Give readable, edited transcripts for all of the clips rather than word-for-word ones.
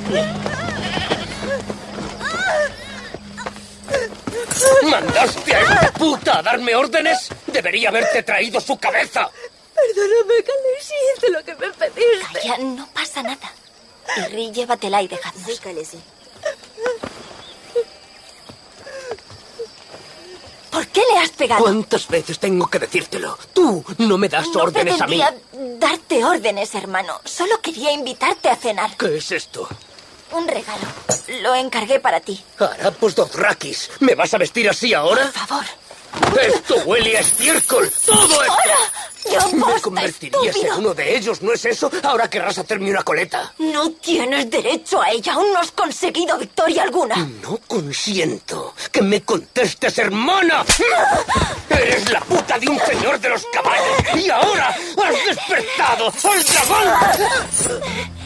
¿Mandaste a esta puta a darme órdenes? Debería haberte traído su cabeza. Perdóname, Khaleesi, hice lo que me pediste. Calla, no pasa nada. Irri, llévatela y dejadnos. Sí, Khaleesi. ¿Por qué le has pegado? ¿Cuántas veces tengo que decírtelo? Tú no me das órdenes a mí. No pretendía darte órdenes, hermano. Solo quería invitarte a cenar. ¿Qué es esto? Un regalo. Lo encargué para ti. Harapos Dothrakis. ¿Me vas a vestir así ahora? Por favor. ¡Esto huele a estiércol! ¡Todo esto! ¡Yo Me convertirías en uno de ellos, ¿no es eso? Ahora querrás hacerme una coleta. No tienes derecho a ella. Aún no has conseguido victoria alguna. No consiento que me contestes, hermana. Eres la puta de un señor de los caballos. Y ahora has despertado al dragón.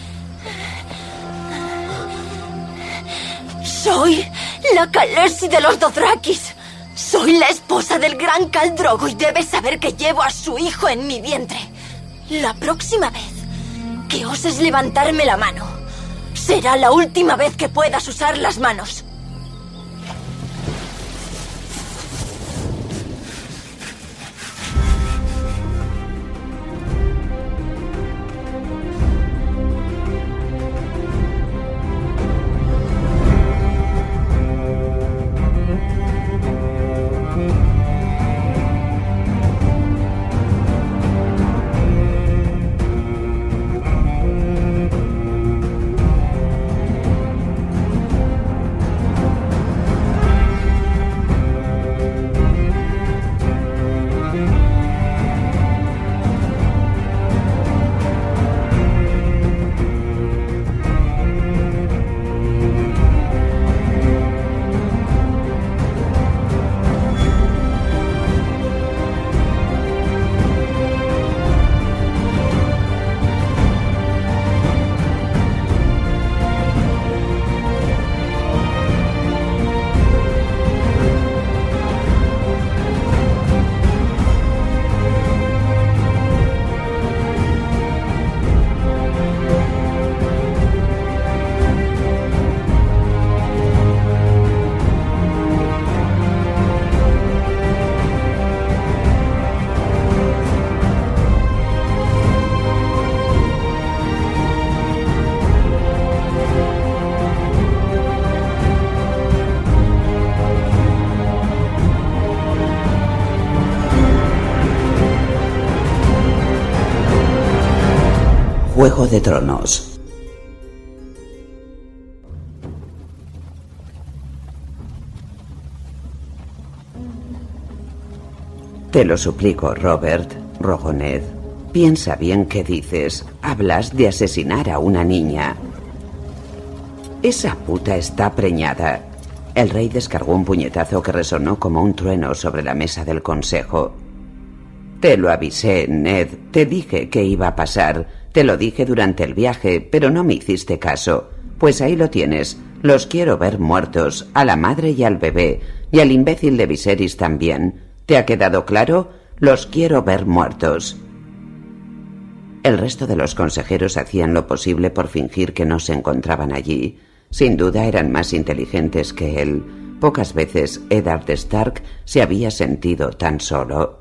Soy la Khaleesi de los Dothrakis. Soy la esposa del gran Khal Drogo y debes saber que llevo a su hijo en mi vientre. La próxima vez que oses levantarme la mano, será la última vez que puedas usar las manos. Juego de Tronos. Te lo suplico, Robert, rogó Ned. Piensa bien qué dices. Hablas de asesinar a una niña. Esa puta está preñada. El rey descargó un puñetazo que resonó como un trueno sobre la mesa del consejo. Te lo avisé, Ned. Te dije que iba a pasar. Te lo dije durante el viaje, pero no me hiciste caso. Pues ahí lo tienes. Los quiero ver muertos, a la madre y al bebé, y al imbécil de Viserys también. ¿Te ha quedado claro? Los quiero ver muertos. El resto de los consejeros hacían lo posible por fingir que no se encontraban allí. Sin duda eran más inteligentes que él. Pocas veces Eddard Stark se había sentido tan solo.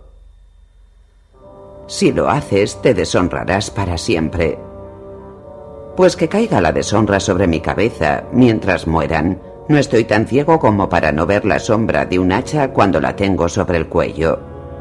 Si lo haces, te deshonrarás para siempre. Pues que caiga la deshonra sobre mi cabeza mientras mueran. No estoy tan ciego como para no ver la sombra de un hacha cuando la tengo sobre el cuello.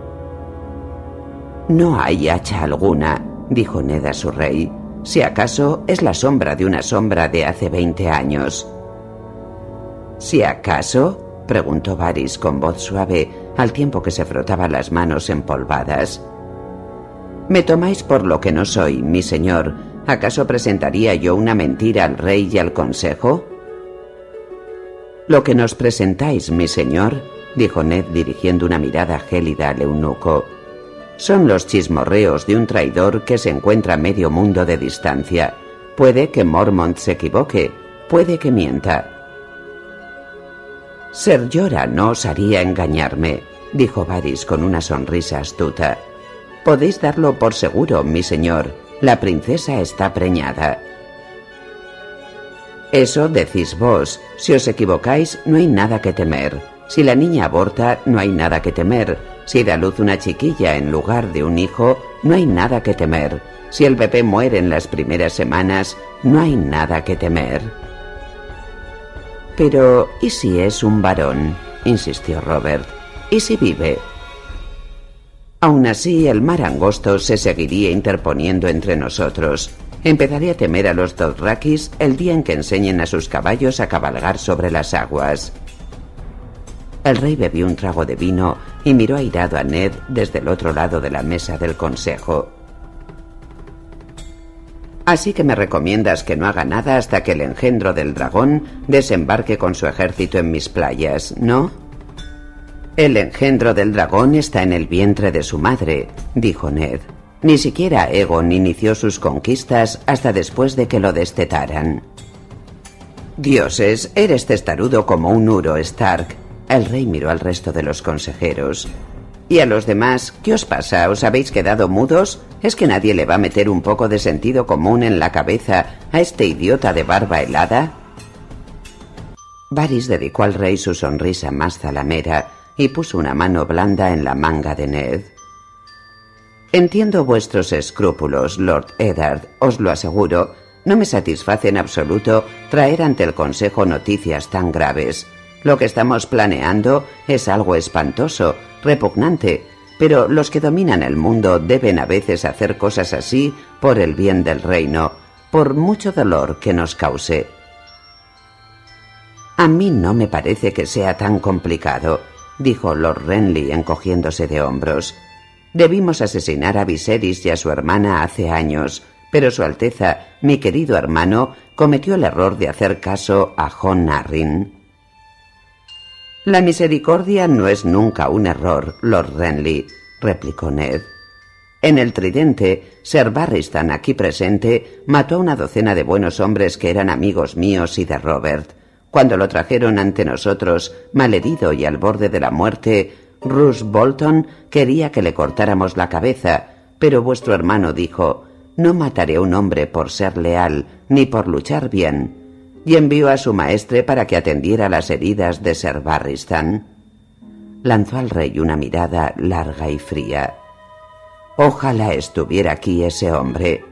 No hay hacha alguna, dijo Ned a su rey. Si acaso es la sombra de una sombra de hace 20 años. ¿Si acaso?, preguntó Varys con voz suave, al tiempo que se frotaba las manos empolvadas. ¿Me tomáis por lo que no soy, mi señor? ¿Acaso presentaría yo una mentira al rey y al consejo? Lo que nos presentáis, mi señor, dijo Ned dirigiendo una mirada gélida al eunuco, son los chismorreos de un traidor que se encuentra a medio mundo de distancia. Puede que Mormont se equivoque, puede que mienta. Ser Jorah no os haría engañarme, dijo Varys con una sonrisa astuta. Podéis darlo por seguro, mi señor. La princesa está preñada. Eso decís vos. Si os equivocáis, no hay nada que temer. Si la niña aborta, no hay nada que temer. Si da a luz una chiquilla en lugar de un hijo, no hay nada que temer. Si el bebé muere en las primeras semanas, no hay nada que temer. Pero, ¿y si es un varón?, insistió Robert. ¿Y si vive? Aún así, el mar angosto se seguiría interponiendo entre nosotros. Empezaré a temer a los Dothrakis el día en que enseñen a sus caballos a cabalgar sobre las aguas. El rey bebió un trago de vino y miró airado a Ned desde el otro lado de la mesa del consejo. Así que me recomiendas que no haga nada hasta que el engendro del dragón desembarque con su ejército en mis playas, ¿no? El engendro del dragón está en el vientre de su madre, dijo Ned. Ni siquiera Aegon inició sus conquistas hasta después de que lo destetaran. Dioses, eres testarudo como un uro, Stark. El rey miró al resto de los consejeros. ¿Y a los demás? ¿Qué os pasa? ¿Os habéis quedado mudos? ¿Es que nadie le va a meter un poco de sentido común en la cabeza a este idiota de barba helada? Varys dedicó al rey su sonrisa más zalamera y puso una mano blanda en la manga de Ned. Entiendo vuestros escrúpulos, Lord Eddard, os lo aseguro. No me satisface en absoluto traer ante el consejo noticias tan graves. Lo que estamos planeando es algo espantoso, repugnante, pero los que dominan el mundo deben a veces hacer cosas así por el bien del reino, por mucho dolor que nos cause. A mí no me parece que sea tan complicado, dijo Lord Renly encogiéndose de hombros. Debimos asesinar a Viserys y a su hermana hace años, pero Su Alteza, mi querido hermano, cometió el error de hacer caso a Jon Arryn. La misericordia no es nunca un error, Lord Renly, replicó Ned. En el Tridente, Ser Barristan, aquí presente, mató a una docena de buenos hombres que eran amigos míos y de Robert. Cuando lo trajeron ante nosotros, malherido y al borde de la muerte, Roose Bolton quería que le cortáramos la cabeza, pero vuestro hermano dijo: «No mataré a un hombre por ser leal, ni por luchar bien», y envió a su maestre para que atendiera las heridas de Ser Barristan. Lanzó al rey una mirada larga y fría. Ojalá estuviera aquí ese hombre.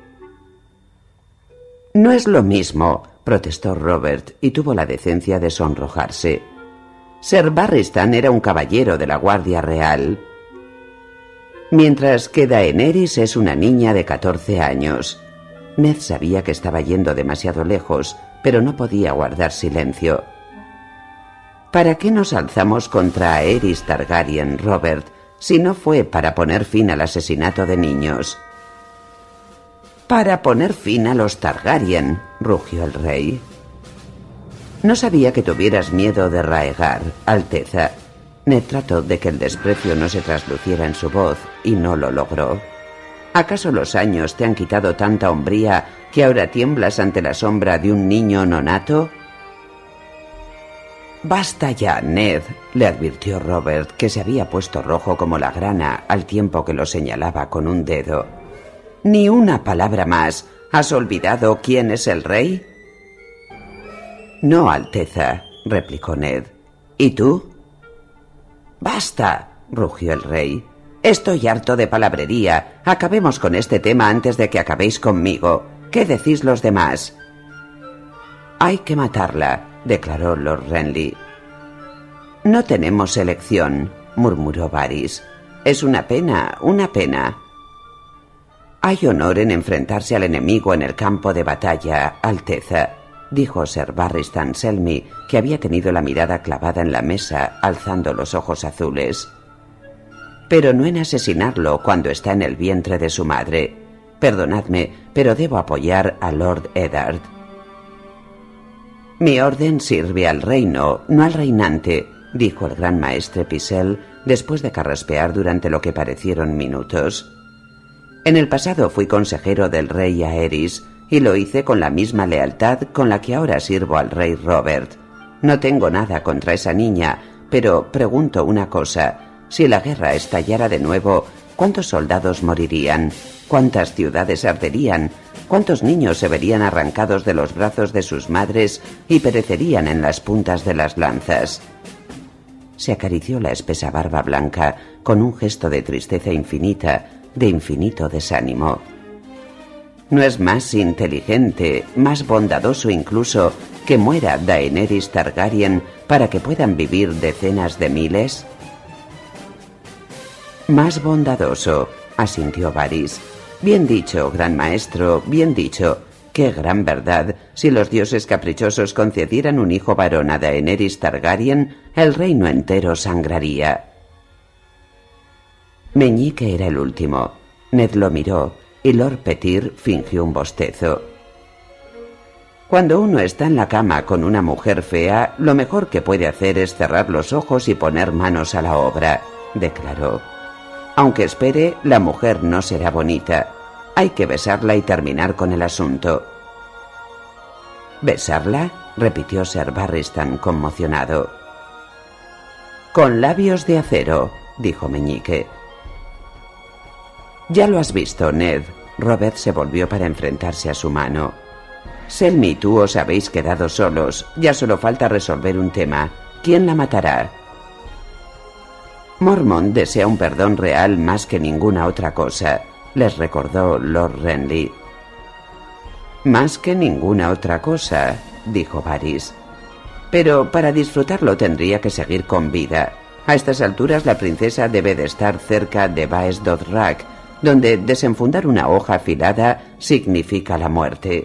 No es lo mismo, protestó Robert, y tuvo la decencia de sonrojarse. Ser Barristan era un caballero de la Guardia Real, mientras que Daenerys es una niña de 14 años. Ned sabía que estaba yendo demasiado lejos, pero no podía guardar silencio. ¿Para qué nos alzamos contra Aerys Targaryen, Robert, si no fue para poner fin al asesinato de niños? Para poner fin a los Targaryen, rugió el rey. No sabía que tuvieras miedo de Raegar, Alteza. Ned trató de que el desprecio no se trasluciera en su voz y no lo logró. ¿Acaso los años te han quitado tanta hombría que ahora tiemblas ante la sombra de un niño nonato? Basta ya, Ned, le advirtió Robert, que se había puesto rojo como la grana al tiempo que lo señalaba con un dedo. Ni una palabra más. ¿Has olvidado quién es el rey? No, Alteza, replicó Ned. ¿Y tú? Basta, rugió el rey. Estoy harto de palabrería. Acabemos con este tema antes de que acabéis conmigo. ¿Qué decís los demás? Hay que matarla, declaró Lord Renly. No tenemos elección, murmuró Varys. Es una pena, una pena. Hay honor en enfrentarse al enemigo en el campo de batalla, Alteza, dijo Ser Barristan Selmy, que había tenido la mirada clavada en la mesa, alzando los ojos azules. Pero no en asesinarlo cuando está en el vientre de su madre. Perdonadme, pero debo apoyar a Lord Eddard. Mi orden sirve al reino, no al reinante, dijo el gran maestre Pycelle, después de carraspear durante lo que parecieron minutos. En el pasado fui consejero del rey Aerys, y lo hice con la misma lealtad con la que ahora sirvo al rey Robert. No tengo nada contra esa niña, pero pregunto una cosa. Si la guerra estallara de nuevo, ¿cuántos soldados morirían? ¿Cuántas ciudades arderían? ¿Cuántos niños se verían arrancados de los brazos de sus madres y perecerían en las puntas de las lanzas? Se acarició la espesa barba blanca con un gesto de tristeza infinita, de infinito desánimo. ¿No es más inteligente, más bondadoso incluso, que muera Daenerys Targaryen para que puedan vivir decenas de miles? Más bondadoso, asintió Varys. Bien dicho, gran maestro, bien dicho. Qué gran verdad. Si los dioses caprichosos concedieran un hijo varón a Daenerys Targaryen, el reino entero sangraría. Meñique era el último. Ned lo miró y Lord Petyr fingió un bostezo. Cuando uno está en la cama con una mujer fea, lo mejor que puede hacer es cerrar los ojos y poner manos a la obra, declaró. Aunque espere, la mujer no será bonita. Hay que besarla y terminar con el asunto. ¿Besarla?, repitió Ser Barristan conmocionado. Con labios de acero, dijo Meñique. Ya lo has visto, Ned. Robert se volvió para enfrentarse a su mano. Selmy y tú os habéis quedado solos. Ya solo falta resolver un tema. ¿Quién la matará? Mormont desea un perdón real más que ninguna otra cosa, les recordó Lord Renly. Más que ninguna otra cosa, dijo Varys. Pero para disfrutarlo tendría que seguir con vida. A estas alturas la princesa debe de estar cerca de Baes Dothrak, donde desenfundar una hoja afilada significa la muerte.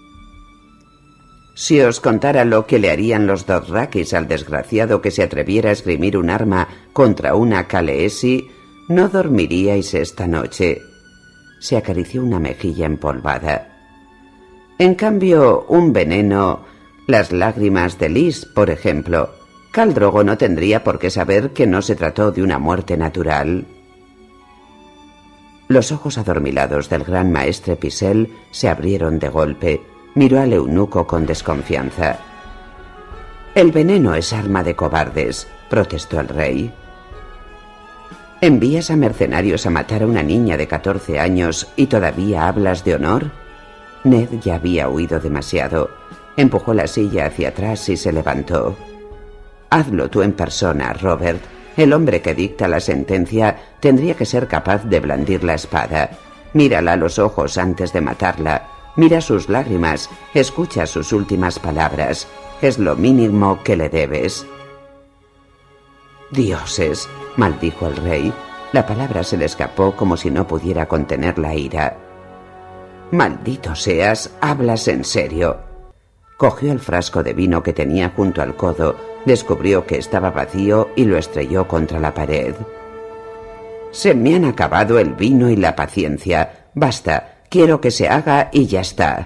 Si os contara lo que le harían los Dothrakis al desgraciado que se atreviera a esgrimir un arma contra una Khaleesi, no dormiríais esta noche. Se acarició una mejilla empolvada. En cambio, un veneno, las lágrimas de Lys, por ejemplo, Khal Drogo no tendría por qué saber que no se trató de una muerte natural. Los ojos adormilados del gran maestre Pycelle se abrieron de golpe. Miró al eunuco con desconfianza. El veneno es arma de cobardes, protestó el rey. ¿Envías a mercenarios a matar a una niña de 14 años y todavía hablas de honor? Ned ya había huido demasiado. Empujó la silla hacia atrás y se levantó. Hazlo tú en persona, Robert. El hombre que dicta la sentencia tendría que ser capaz de blandir la espada. Mírala a los ojos antes de matarla. Mira sus lágrimas, escucha sus últimas palabras. Es lo mínimo que le debes. Dioses, maldijo el rey. La palabra se le escapó como si no pudiera contener la ira. Maldito seas, hablas en serio. Cogió el frasco de vino que tenía junto al codo, descubrió que estaba vacío y lo estrelló contra la pared. Se me han acabado el vino y la paciencia. Basta. Quiero que se haga y ya está.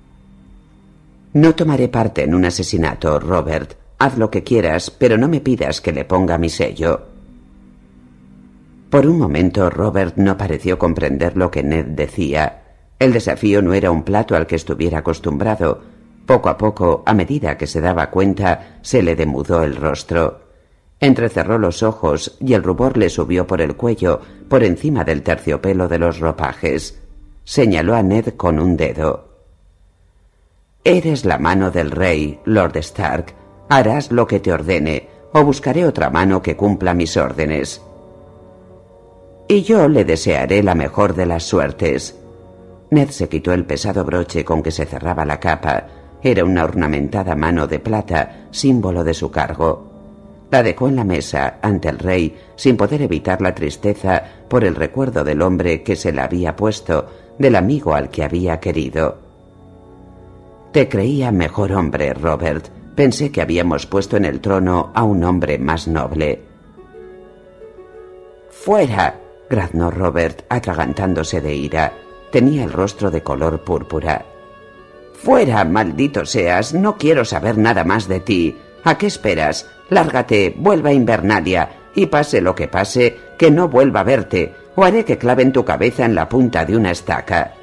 No tomaré parte en un asesinato, Robert. Haz lo que quieras, pero no me pidas que le ponga mi sello. Por un momento, Robert no pareció comprender lo que Ned decía. El desafío no era un plato al que estuviera acostumbrado. Poco a poco, a medida que se daba cuenta, se le demudó el rostro. Entrecerró los ojos y el rubor le subió por el cuello, por encima del terciopelo de los ropajes. Señaló a Ned con un dedo. Eres la mano del rey, Lord Stark. Harás lo que te ordene, o buscaré otra mano que cumpla mis órdenes. Y yo le desearé la mejor de las suertes. Ned se quitó el pesado broche con que se cerraba la capa. Era una ornamentada mano de plata, símbolo de su cargo. La dejó en la mesa, ante el rey, sin poder evitar la tristeza por el recuerdo del hombre que se la había puesto, del amigo al que había querido. Te creía mejor hombre, Robert. Pensé que habíamos puesto en el trono a un hombre más noble. ¡Fuera!, graznó Robert, atragantándose de ira. Tenía el rostro de color púrpura. ¡Fuera, maldito seas! No quiero saber nada más de ti. ¿A qué esperas? Lárgate, vuelva a Invernalia, y pase lo que pase, que no vuelva a verte, o haré que claven tu cabeza en la punta de una estaca.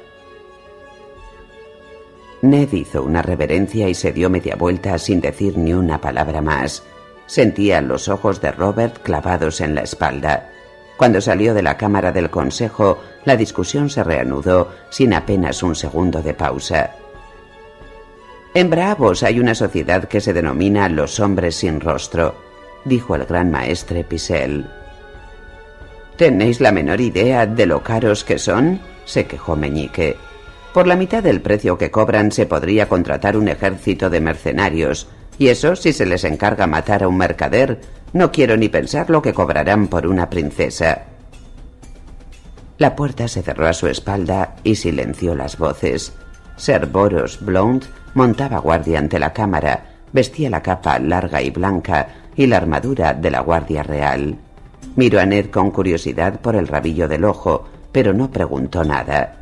Ned hizo una reverencia y se dio media vuelta sin decir ni una palabra más. Sentía los ojos de Robert clavados en la espalda. Cuando salió de la cámara del consejo, la discusión se reanudó sin apenas un segundo de pausa. En Braavos hay una sociedad que se denomina los hombres sin rostro, dijo el gran maestre Pisell. ¿Tenéis la menor idea de lo caros que son?, se quejó Meñique. Por la mitad del precio que cobran se podría contratar un ejército de mercenarios, y eso si se les encarga matar a un mercader. No quiero ni pensar lo que cobrarán por una princesa. La puerta se cerró a su espalda y silenció las voces. Sir Boros Blount montaba guardia ante la cámara, vestía la capa larga y blanca y la armadura de la Guardia Real. Miró a Ned con curiosidad por el rabillo del ojo, pero no preguntó nada.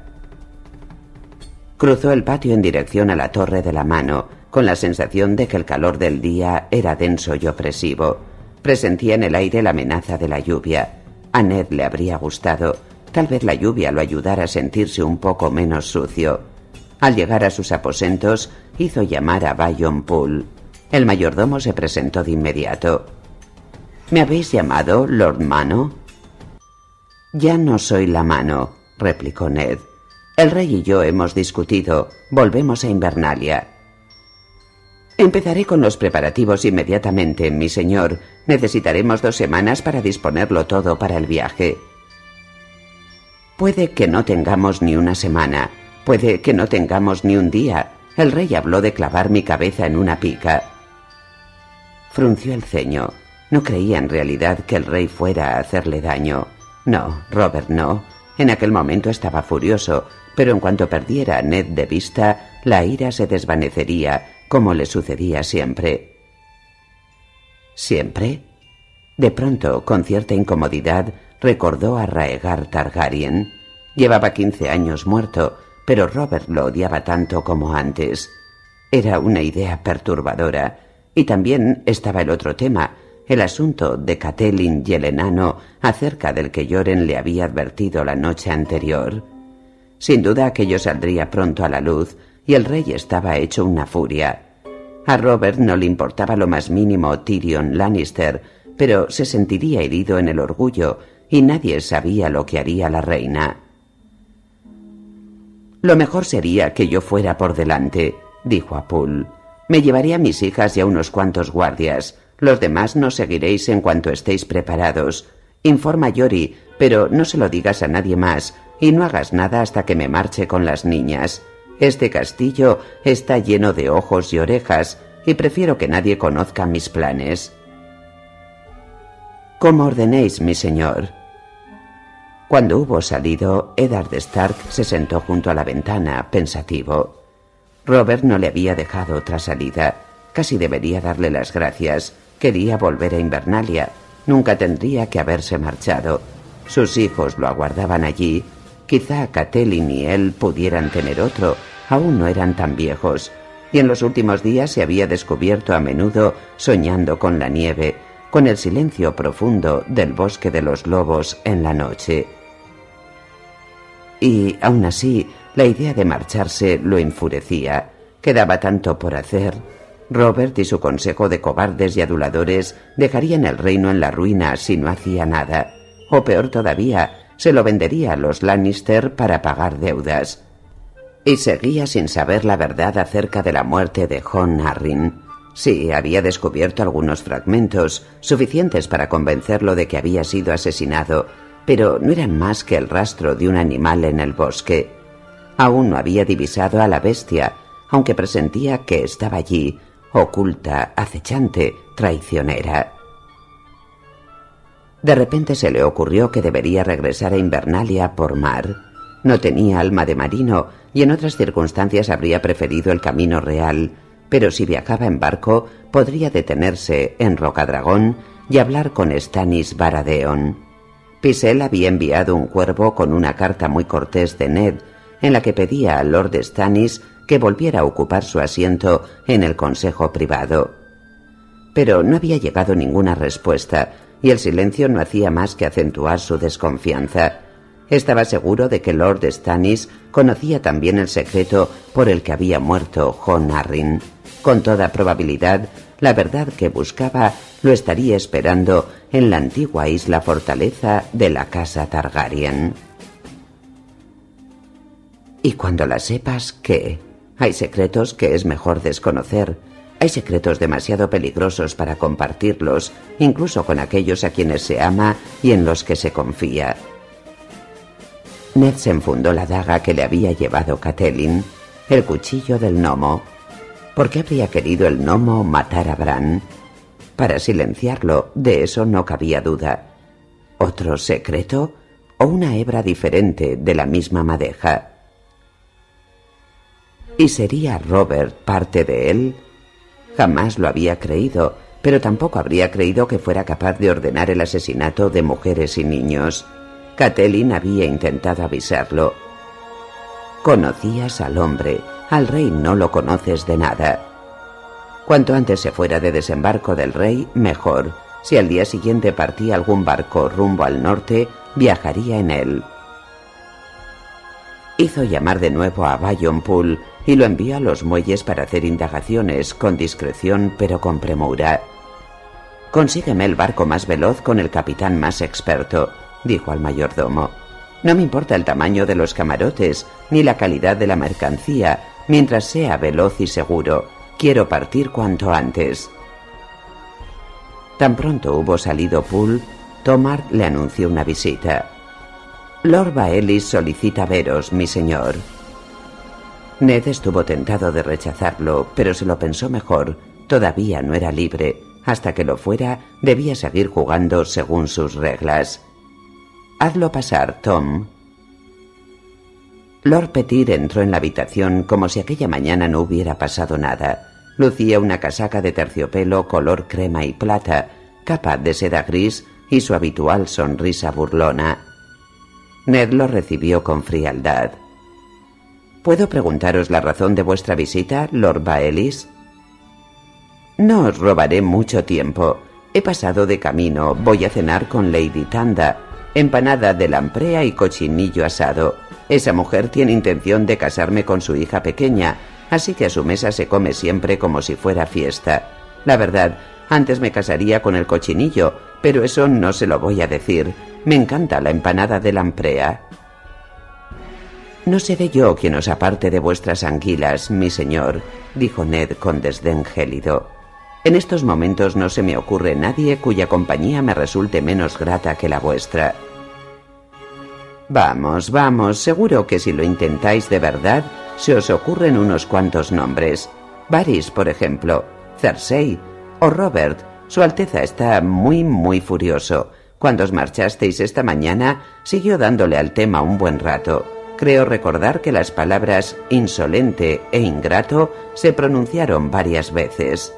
Cruzó el patio en dirección a la Torre de la Mano, con la sensación de que el calor del día era denso y opresivo. Presentía en el aire la amenaza de la lluvia. A Ned le habría gustado. Tal vez la lluvia lo ayudara a sentirse un poco menos sucio. Al llegar a sus aposentos, hizo llamar a Bayon Poole. El mayordomo se presentó de inmediato. ¿Me habéis llamado, Lord Mano? Ya no soy la Mano, replicó Ned. El rey y yo hemos discutido. Volvemos a Invernalia. Empezaré con los preparativos inmediatamente, mi señor. Necesitaremos 2 semanas para disponerlo todo para el viaje. Puede que no tengamos ni una semana. Puede que no tengamos ni un día. El rey habló de clavar mi cabeza en una pica. Frunció el ceño. No creía en realidad que el rey fuera a hacerle daño. No, Robert, no. En aquel momento estaba furioso, pero en cuanto perdiera a Ned de vista, la ira se desvanecería, como le sucedía siempre. ¿Siempre? De pronto, con cierta incomodidad, recordó a Raegar Targaryen. Llevaba 15 años muerto, pero Robert lo odiaba tanto como antes. Era una idea perturbadora. Y también estaba el otro tema, el asunto de Catelyn y el enano, acerca del que Yoren le había advertido la noche anterior. Sin duda aquello saldría pronto a la luz, y el rey estaba hecho una furia. A Robert no le importaba lo más mínimo Tyrion Lannister, pero se sentiría herido en el orgullo, y nadie sabía lo que haría la reina. Lo mejor sería que yo fuera por delante, dijo a Poole. Me llevaré a mis hijas y a unos cuantos guardias. Los demás nos seguiréis en cuanto estéis preparados. Informa a Yori, pero no se lo digas a nadie más, y no hagas nada hasta que me marche con las niñas. Este castillo está lleno de ojos y orejas, y prefiero que nadie conozca mis planes. Como ordenéis, mi señor. Cuando hubo salido, Eddard Stark se sentó junto a la ventana, pensativo. Robert no le había dejado otra salida. Casi debería darle las gracias. Quería volver a Invernalia. Nunca tendría que haberse marchado. Sus hijos lo aguardaban allí. Quizá Catelyn y él pudieran tener otro. Aún no eran tan viejos. Y en los últimos días se había descubierto a menudo soñando con la nieve, con el silencio profundo del bosque de los lobos en la noche. Y, aún así, la idea de marcharse lo enfurecía. Quedaba tanto por hacer. Robert y su consejo de cobardes y aduladores dejarían el reino en la ruina si no hacía nada. O peor todavía, se lo vendería a los Lannister para pagar deudas. Y seguía sin saber la verdad acerca de la muerte de Jon Arryn. Sí, había descubierto algunos fragmentos, suficientes para convencerlo de que había sido asesinado, pero no eran más que el rastro de un animal en el bosque. Aún no había divisado a la bestia, aunque presentía que estaba allí, oculta, acechante, traicionera. De repente se le ocurrió que debería regresar a Invernalia por mar. No tenía alma de marino y en otras circunstancias habría preferido el camino real, pero si viajaba en barco podría detenerse en Rocadragón y hablar con Stannis Baratheon. Pycelle había enviado un cuervo con una carta muy cortés de Ned, en la que pedía al Lord Stannis que volviera a ocupar su asiento en el consejo privado. Pero no había llegado ninguna respuesta, y el silencio no hacía más que acentuar su desconfianza. Estaba seguro de que Lord Stannis conocía también el secreto por el que había muerto Jon Arryn. Con toda probabilidad, la verdad que buscaba lo estaría esperando en la antigua isla fortaleza de la casa Targaryen. Y cuando la sepas, ¿qué? Hay secretos que es mejor desconocer. Hay secretos demasiado peligrosos para compartirlos, incluso con aquellos a quienes se ama y en los que se confía. Ned se enfundó la daga que le había llevado Catelyn, el cuchillo del gnomo. ¿Por qué habría querido el gnomo matar a Bran? Para silenciarlo, de eso no cabía duda. ¿Otro secreto? ¿O una hebra diferente de la misma madeja? ¿Y sería Robert parte de él? Jamás lo había creído, pero tampoco habría creído que fuera capaz de ordenar el asesinato de mujeres y niños. Catelyn había intentado avisarlo. Conocías al hombre, al rey no lo conoces de nada. Cuanto antes se fuera de desembarco del rey, mejor. Si al día siguiente partía algún barco rumbo al norte, viajaría en él. Hizo llamar de nuevo a Bayon Poole y lo envió a los muelles para hacer indagaciones, con discreción pero con premura. «Consígueme el barco más veloz con el capitán más experto», dijo al mayordomo. «No me importa el tamaño de los camarotes, ni la calidad de la mercancía, mientras sea veloz y seguro. Quiero partir cuanto antes». Tan pronto hubo salido Poole, Tomar le anunció una visita. «Lord Baellis solicita veros, mi señor». Ned estuvo tentado de rechazarlo, pero se lo pensó mejor. Todavía no era libre. Hasta que lo fuera, debía seguir jugando según sus reglas. «Hazlo pasar, Tom». Lord Petyr entró en la habitación como si aquella mañana no hubiera pasado nada. Lucía una casaca de terciopelo color crema y plata, capa de seda gris y su habitual sonrisa burlona. Ned lo recibió con frialdad. «¿Puedo preguntaros la razón de vuestra visita, Lord Baellis?» «No os robaré mucho tiempo. He pasado de camino, voy a cenar con Lady Tanda, empanada de lamprea y cochinillo asado. Esa mujer tiene intención de casarme con su hija pequeña, así que a su mesa se come siempre como si fuera fiesta. La verdad, antes me casaría con el cochinillo, pero eso no se lo voy a decir. Me encanta la empanada de lamprea». «No seré yo quien os aparte de vuestras anguilas, mi señor», dijo Ned con desdén gélido. «En estos momentos no se me ocurre nadie cuya compañía me resulte menos grata que la vuestra». «Vamos, vamos, seguro que si lo intentáis de verdad, se os ocurren unos cuantos nombres. Varys, por ejemplo, Cersei o Robert. Su Alteza está muy furioso. Cuando os marchasteis esta mañana, siguió dándole al tema un buen rato. Creo recordar que las palabras insolente e ingrato se pronunciaron varias veces».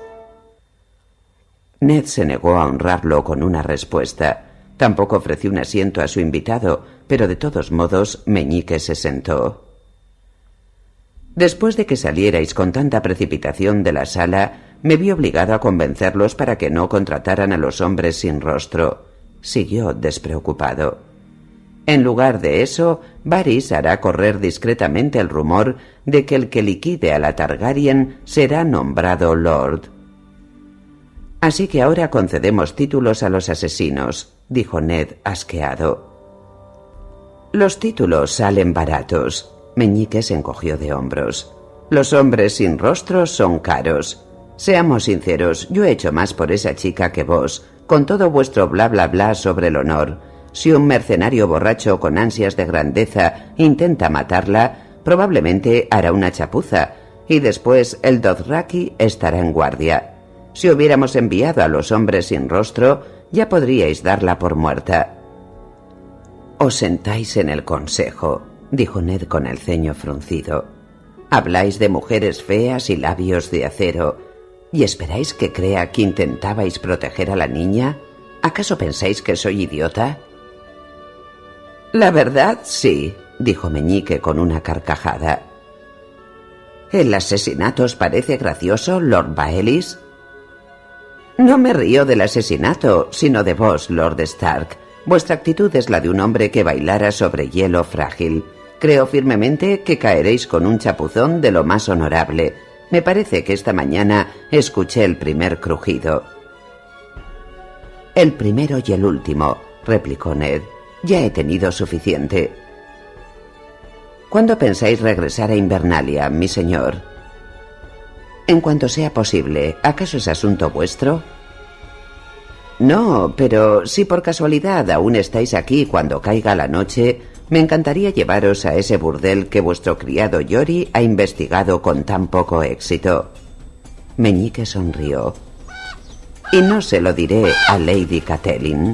Ned se negó a honrarlo con una respuesta. Tampoco ofreció un asiento a su invitado, pero de todos modos Meñique se sentó. «Después de que salierais con tanta precipitación de la sala, me vi obligado a convencerlos para que no contrataran a los hombres sin rostro», siguió despreocupado. «En lugar de eso, Varys hará correr discretamente el rumor de que el que liquide a la Targaryen será nombrado Lord. Así que ahora concedemos títulos a los asesinos», dijo Ned asqueado. «Los títulos salen baratos». Meñique se encogió de hombros. «Los hombres sin rostro son caros. Seamos sinceros, yo he hecho más por esa chica que vos, con todo vuestro bla bla bla sobre el honor. Si un mercenario borracho con ansias de grandeza intenta matarla, probablemente hará una chapuza, y después el Dothraki estará en guardia. Si hubiéramos enviado a los hombres sin rostro, ya podríais darla por muerta». «Os sentáis en el consejo», dijo Ned con el ceño fruncido. «Habláis de mujeres feas y labios de acero, ¿y esperáis que crea que intentabais proteger a la niña? ¿Acaso pensáis que soy idiota?» «La verdad, sí», dijo Meñique con una carcajada. «¿El asesinato os parece gracioso, Lord Baellis?» «No me río del asesinato, sino de vos, Lord Stark. Vuestra actitud es la de un hombre que bailara sobre hielo frágil. Creo firmemente que caeréis con un chapuzón de lo más honorable. Me parece que esta mañana escuché el primer crujido. El primero y el último, replicó Ned. Ya he tenido suficiente. ¿Cuándo pensáis regresar a Invernalia, mi señor? En cuanto sea posible. ¿Acaso es asunto vuestro? No, pero si por casualidad aún estáis aquí cuando caiga la noche, me encantaría llevaros a ese burdel que vuestro criado Jory ha investigado con tan poco éxito. Meñique sonrió. Y no se lo diré a Lady Catelyn.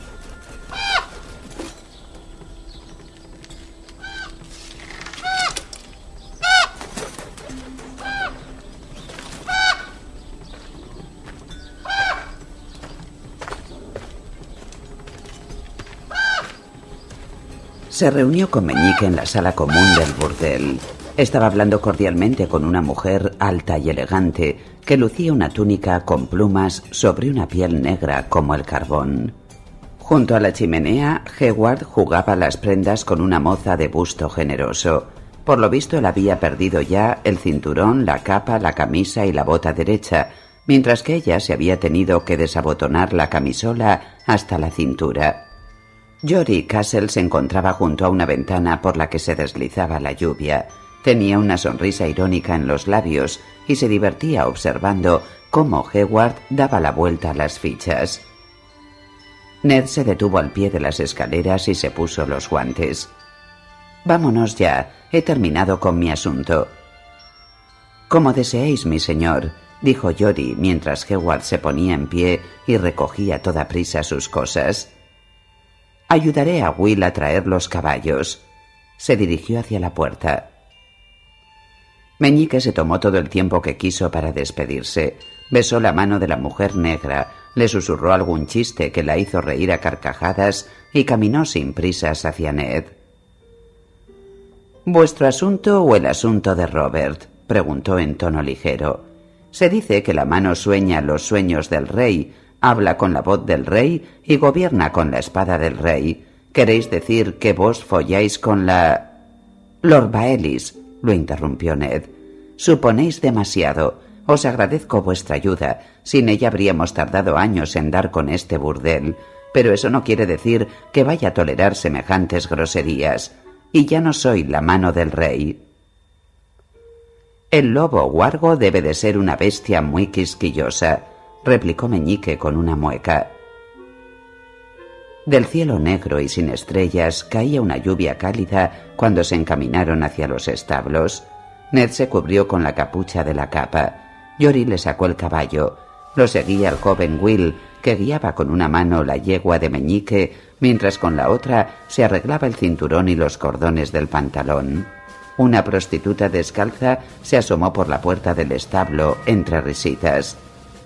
Se reunió con Meñique en la sala común del burdel. Estaba hablando cordialmente con una mujer alta y elegante que lucía una túnica con plumas sobre una piel negra como el carbón. Junto a la chimenea, Heward jugaba las prendas con una moza de busto generoso. Por lo visto, él había perdido ya el cinturón, la capa, la camisa y la bota derecha, mientras que ella se había tenido que desabotonar la camisola hasta la cintura. Jory Castle se encontraba junto a una ventana por la que se deslizaba la lluvia. Tenía una sonrisa irónica en los labios y se divertía observando cómo Heward daba la vuelta a las fichas. Ned se detuvo al pie de las escaleras y se puso los guantes. «Vámonos ya, he terminado con mi asunto». «Como deseéis, mi señor», dijo Jory mientras Heward se ponía en pie y recogía a toda prisa sus cosas. «Ayudaré a Will a traer los caballos». Se dirigió hacia la puerta. Meñique se tomó todo el tiempo que quiso para despedirse. Besó la mano de la mujer negra, le susurró algún chiste que la hizo reír a carcajadas y caminó sin prisas hacia Ned. «¿Vuestro asunto o el asunto de Robert?», preguntó en tono ligero. «Se dice que la mano sueña los sueños del rey, habla con la voz del rey y gobierna con la espada del rey. ¿Queréis decir que vos folláis con la...?» «Lord Baelis», lo interrumpió Ned. «Suponéis demasiado. Os agradezco vuestra ayuda. Sin ella habríamos tardado años en dar con este burdel. Pero eso no quiere decir que vaya a tolerar semejantes groserías. Y ya no soy la mano del rey». «El lobo huargo debe de ser una bestia muy quisquillosa», replicó Meñique con una mueca. Del cielo negro y sin estrellas caía una lluvia cálida cuando se encaminaron hacia los establos. Ned se cubrió con la capucha de la capa. Jory le sacó el caballo. Lo seguía el joven Will, que guiaba con una mano la yegua de Meñique, mientras con la otra se arreglaba el cinturón y los cordones del pantalón. Una prostituta descalza se asomó por la puerta del establo entre risitas.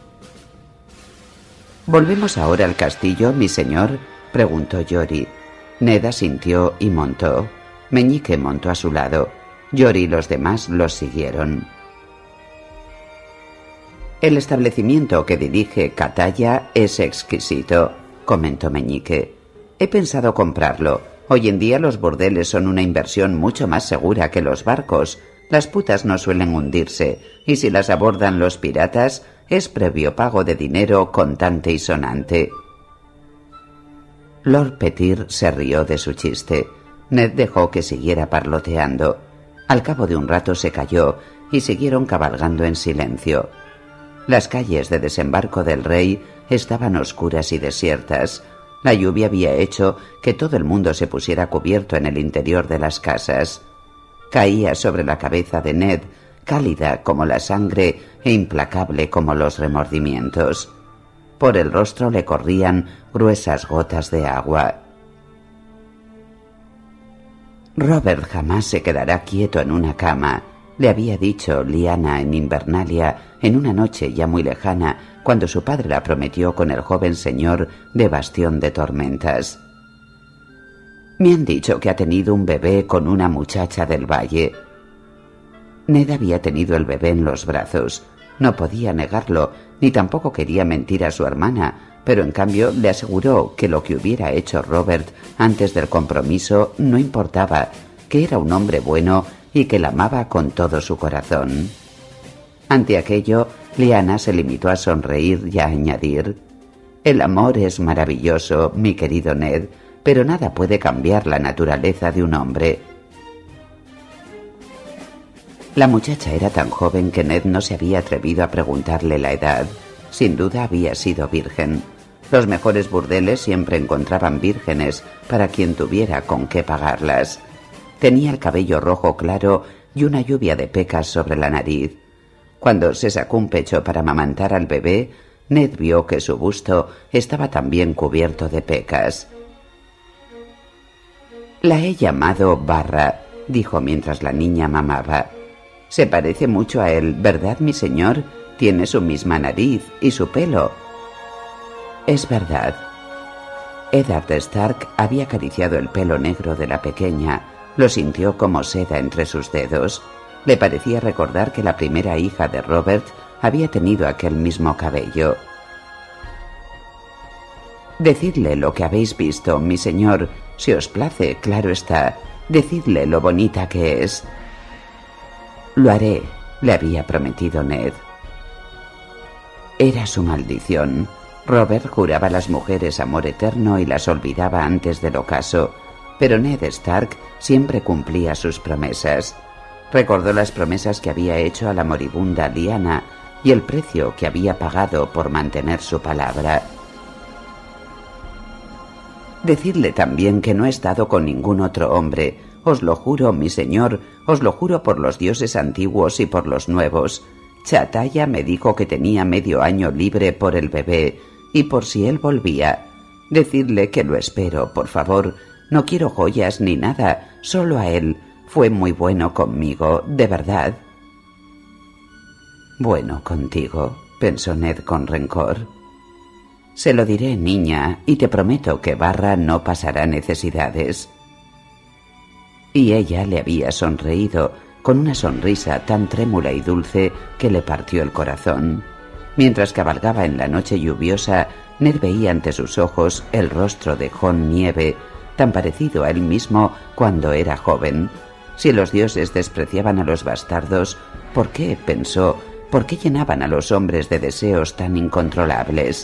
«¿Volvemos ahora al castillo, mi señor?», preguntó Jory. Ned asintió y montó. Meñique montó a su lado. Jory y los demás los siguieron. «El establecimiento que dirige Catalla es exquisito», comentó Meñique. «He pensado comprarlo. Hoy en día los burdeles son una inversión mucho más segura que los barcos. Las putas no suelen hundirse, y si las abordan los piratas, es previo pago de dinero contante y sonante». Lord Petyr se rió de su chiste. Ned dejó que siguiera parloteando. Al cabo de un rato se calló y siguieron cabalgando en silencio. Las calles de Desembarco del Rey estaban oscuras y desiertas. La lluvia había hecho que todo el mundo se pusiera cubierto en el interior de las casas. Caía sobre la cabeza de Ned, cálida como la sangre e implacable como los remordimientos. Por el rostro le corrían gruesas gotas de agua. Robert jamás se quedará quieto en una cama, le había dicho Lyanna en Invernalia en una noche ya muy lejana, cuando su padre la prometió con el joven señor de Bastión de Tormentas. «Me han dicho que ha tenido un bebé con una muchacha del valle». Ned había tenido el bebé en los brazos. No podía negarlo, ni tampoco quería mentir a su hermana, pero en cambio le aseguró que lo que hubiera hecho Robert antes del compromiso no importaba, que era un hombre bueno y que la amaba con todo su corazón. Ante aquello, Lyanna se limitó a sonreír y a añadir: «El amor es maravilloso, mi querido Ned, pero nada puede cambiar la naturaleza de un hombre». La muchacha era tan joven que Ned no se había atrevido a preguntarle la edad. Sin duda había sido virgen. Los mejores burdeles siempre encontraban vírgenes para quien tuviera con qué pagarlas. Tenía el cabello rojo claro y una lluvia de pecas sobre la nariz. Cuando se sacó un pecho para amamantar al bebé, Ned vio que su busto estaba también cubierto de pecas. «La he llamado Barra», dijo mientras la niña mamaba. «Se parece mucho a él, ¿verdad, mi señor? Tiene su misma nariz y su pelo». «Es verdad». Eddard Stark había acariciado el pelo negro de la pequeña. Lo sintió como seda entre sus dedos. Le parecía recordar que la primera hija de Robert había tenido aquel mismo cabello. «Decidle lo que habéis visto, mi señor. Si os place, claro está. Decidle lo bonita que es». «Lo haré», le había prometido Ned. Era su maldición. Robert juraba a las mujeres amor eterno y las olvidaba antes del ocaso, pero Ned Stark siempre cumplía sus promesas. Recordó las promesas que había hecho a la moribunda Lyanna y el precio que había pagado por mantener su palabra. «Decidle también que no he estado con ningún otro hombre. Os lo juro, mi señor, os lo juro por los dioses antiguos y por los nuevos. Chataya me dijo que tenía medio año libre por el bebé y por si él volvía. Decidle que lo espero, por favor. No quiero joyas ni nada, solo a él. Fue muy bueno conmigo, de verdad». «Bueno contigo», pensó Ned con rencor. «Se lo diré, niña, y te prometo que Barra no pasará necesidades». Y ella le había sonreído, con una sonrisa tan trémula y dulce que le partió el corazón. Mientras cabalgaba en la noche lluviosa, Ned veía ante sus ojos el rostro de Jon Nieve, tan parecido a él mismo cuando era joven. Si los dioses despreciaban a los bastardos, ¿por qué, pensó, por qué llenaban a los hombres de deseos tan incontrolables?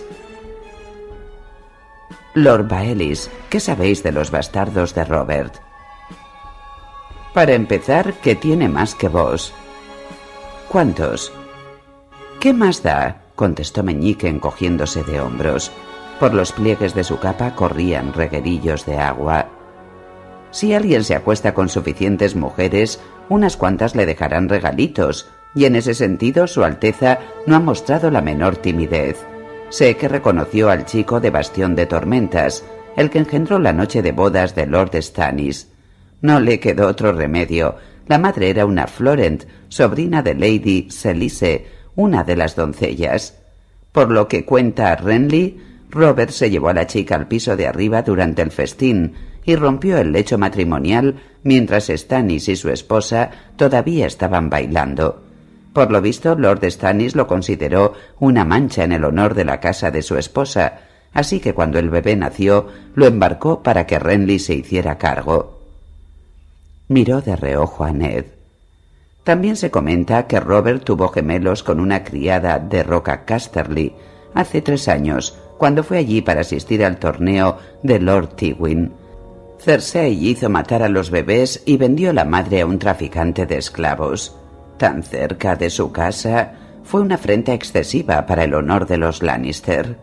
«Lord Baelis, ¿qué sabéis de los bastardos de Robert?» «Para empezar, que tiene más que vos». «¿Cuántos?» «¿Qué más da?», contestó Meñique encogiéndose de hombros. Por los pliegues de su capa corrían reguerillos de agua. «Si alguien se acuesta con suficientes mujeres, unas cuantas le dejarán regalitos, y en ese sentido Su Alteza no ha mostrado la menor timidez. Sé que reconoció al chico de Bastión de Tormentas, el que engendró la noche de bodas de Lord Stannis. No le quedó otro remedio. La madre era una Florent, sobrina de Lady Selise, una de las doncellas. Por lo que cuenta Renly, Robert se llevó a la chica al piso de arriba durante el festín y rompió el lecho matrimonial mientras Stannis y su esposa todavía estaban bailando. Por lo visto, Lord Stannis lo consideró una mancha en el honor de la casa de su esposa, así que cuando el bebé nació, lo embarcó para que Renly se hiciera cargo. Miró de reojo a Ned. También se comenta que Robert tuvo gemelos con una criada de Roca Casterly hace 3 años, cuando fue allí para asistir al torneo de Lord Tywin. Cersei hizo matar a los bebés y vendió la madre a un traficante de esclavos. Tan cerca de su casa, fue una afrenta excesiva para el honor de los Lannister.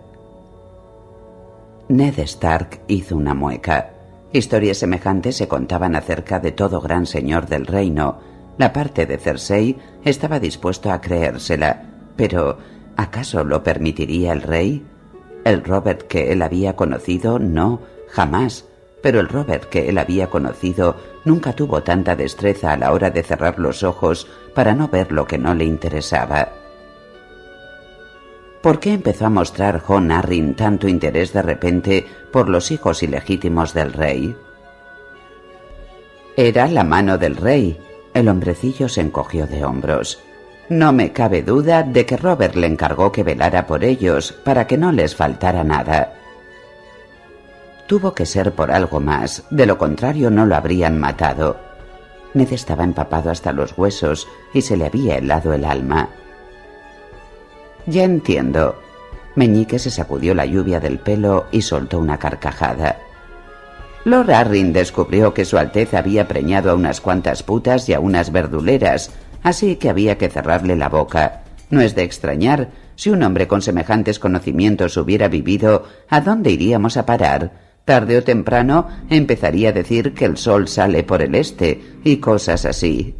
Ned Stark hizo una mueca. Historias semejantes se contaban acerca de todo gran señor del reino. La parte de Cersei estaba dispuesto a creérsela, pero ¿acaso lo permitiría el rey? El Robert que él había conocido, no, jamás. Pero el Robert que él había conocido nunca tuvo tanta destreza a la hora de cerrar los ojos para no ver lo que no le interesaba. ¿Por qué empezó a mostrar Jon Arryn tanto interés de repente por los hijos ilegítimos del rey? Era la mano del rey. El hombrecillo se encogió de hombros. No me cabe duda de que Robert le encargó que velara por ellos para que no les faltara nada. Tuvo que ser por algo más, de lo contrario no lo habrían matado. Ned estaba empapado hasta los huesos y se le había helado el alma. Ya entiendo. Meñique se sacudió la lluvia del pelo y soltó una carcajada. Lord Arryn descubrió que Su Alteza había preñado a unas cuantas putas y a unas verduleras, así que había que cerrarle la boca. No es de extrañar, si un hombre con semejantes conocimientos hubiera vivido, ¿a dónde iríamos a parar? Tarde o temprano empezaría a decir que el sol sale por el este y cosas así.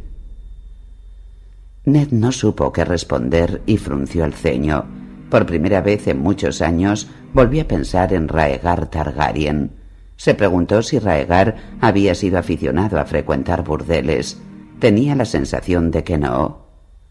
Ned no supo qué responder y frunció el ceño. Por primera vez en muchos años volvió a pensar en Raegar Targaryen. Se preguntó si Raegar había sido aficionado a frecuentar burdeles. Tenía la sensación de que no.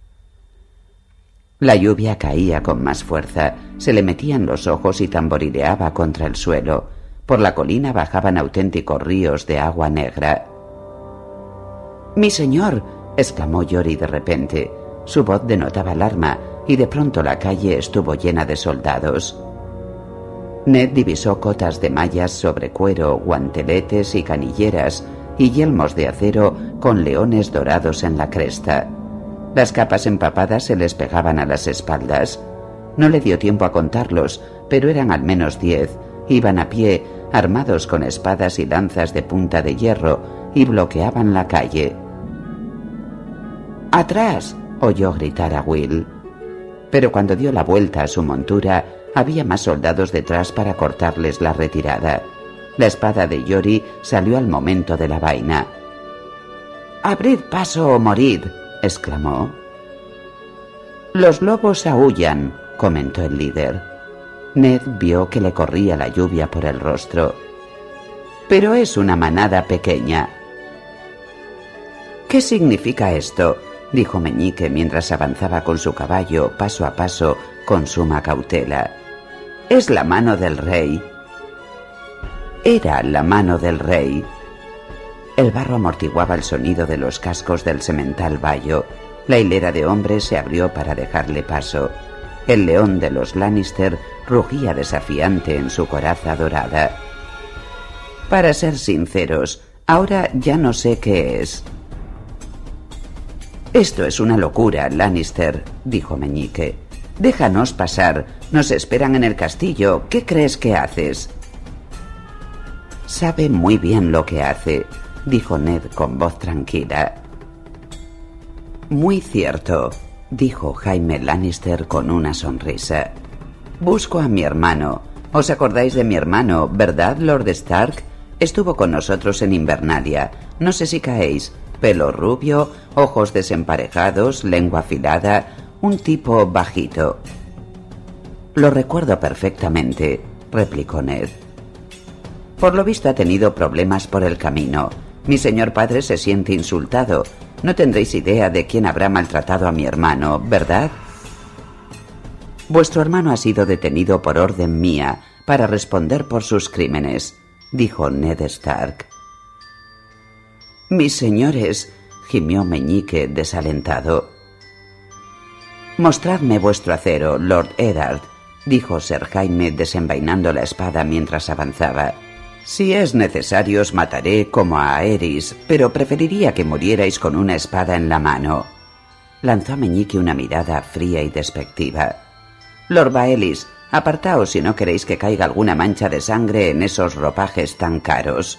La lluvia caía con más fuerza, se le metía en los ojos y tamborileaba contra el suelo. Por la colina bajaban auténticos ríos de agua negra. «¡Mi señor!», exclamó Jory de repente. Su voz denotaba alarma, y de pronto la calle estuvo llena de soldados. Ned divisó cotas de mallas sobre cuero, guanteletes y canilleras, y yelmos de acero con leones dorados en la cresta. Las capas empapadas se les pegaban a las espaldas. No le dio tiempo a contarlos, pero eran al menos 10. Iban a pie, armados con espadas y lanzas de punta de hierro, y bloqueaban la calle. «¡Atrás!», oyó gritar a Will. Pero cuando dio la vuelta a su montura, había más soldados detrás para cortarles la retirada. La espada de Jory salió al momento de la vaina. «¡Abrid paso o morid!», exclamó. «Los lobos aúllan», comentó el líder. Ned vio que le corría la lluvia por el rostro. «Pero es una manada pequeña». «¿Qué significa esto?», dijo Meñique mientras avanzaba con su caballo paso a paso con suma cautela. «Es la mano del rey». Era la mano del rey. El barro amortiguaba el sonido de los cascos del semental bayo. La hilera de hombres se abrió para dejarle paso. El león de los Lannister rugía desafiante en su coraza dorada. «Para ser sinceros, ahora ya no sé qué es». «Esto es una locura, Lannister», dijo Meñique. «Déjanos pasar. Nos esperan en el castillo. ¿Qué crees que haces?» «Sabe muy bien lo que hace», dijo Ned con voz tranquila. «Muy cierto», dijo Jaime Lannister con una sonrisa. «Busco a mi hermano. ¿Os acordáis de mi hermano, verdad, Lord Stark? Estuvo con nosotros en Invernalia. No sé si caéis. Pelo rubio, ojos desemparejados, lengua afilada, un tipo bajito». «Lo recuerdo perfectamente», replicó Ned. «Por lo visto ha tenido problemas por el camino. Mi señor padre se siente insultado. No tendréis idea de quién habrá maltratado a mi hermano, ¿verdad?» «Vuestro hermano ha sido detenido por orden mía para responder por sus crímenes», dijo Ned Stark. «Mis señores», gimió Meñique desalentado. «Mostradme vuestro acero, Lord Eddard», dijo Sir Jaime desenvainando la espada mientras avanzaba. «Si es necesario os mataré como a Aerys, pero preferiría que murierais con una espada en la mano». Lanzó a Meñique una mirada fría y despectiva. «Lord Baelys, apartaos si no queréis que caiga alguna mancha de sangre en esos ropajes tan caros».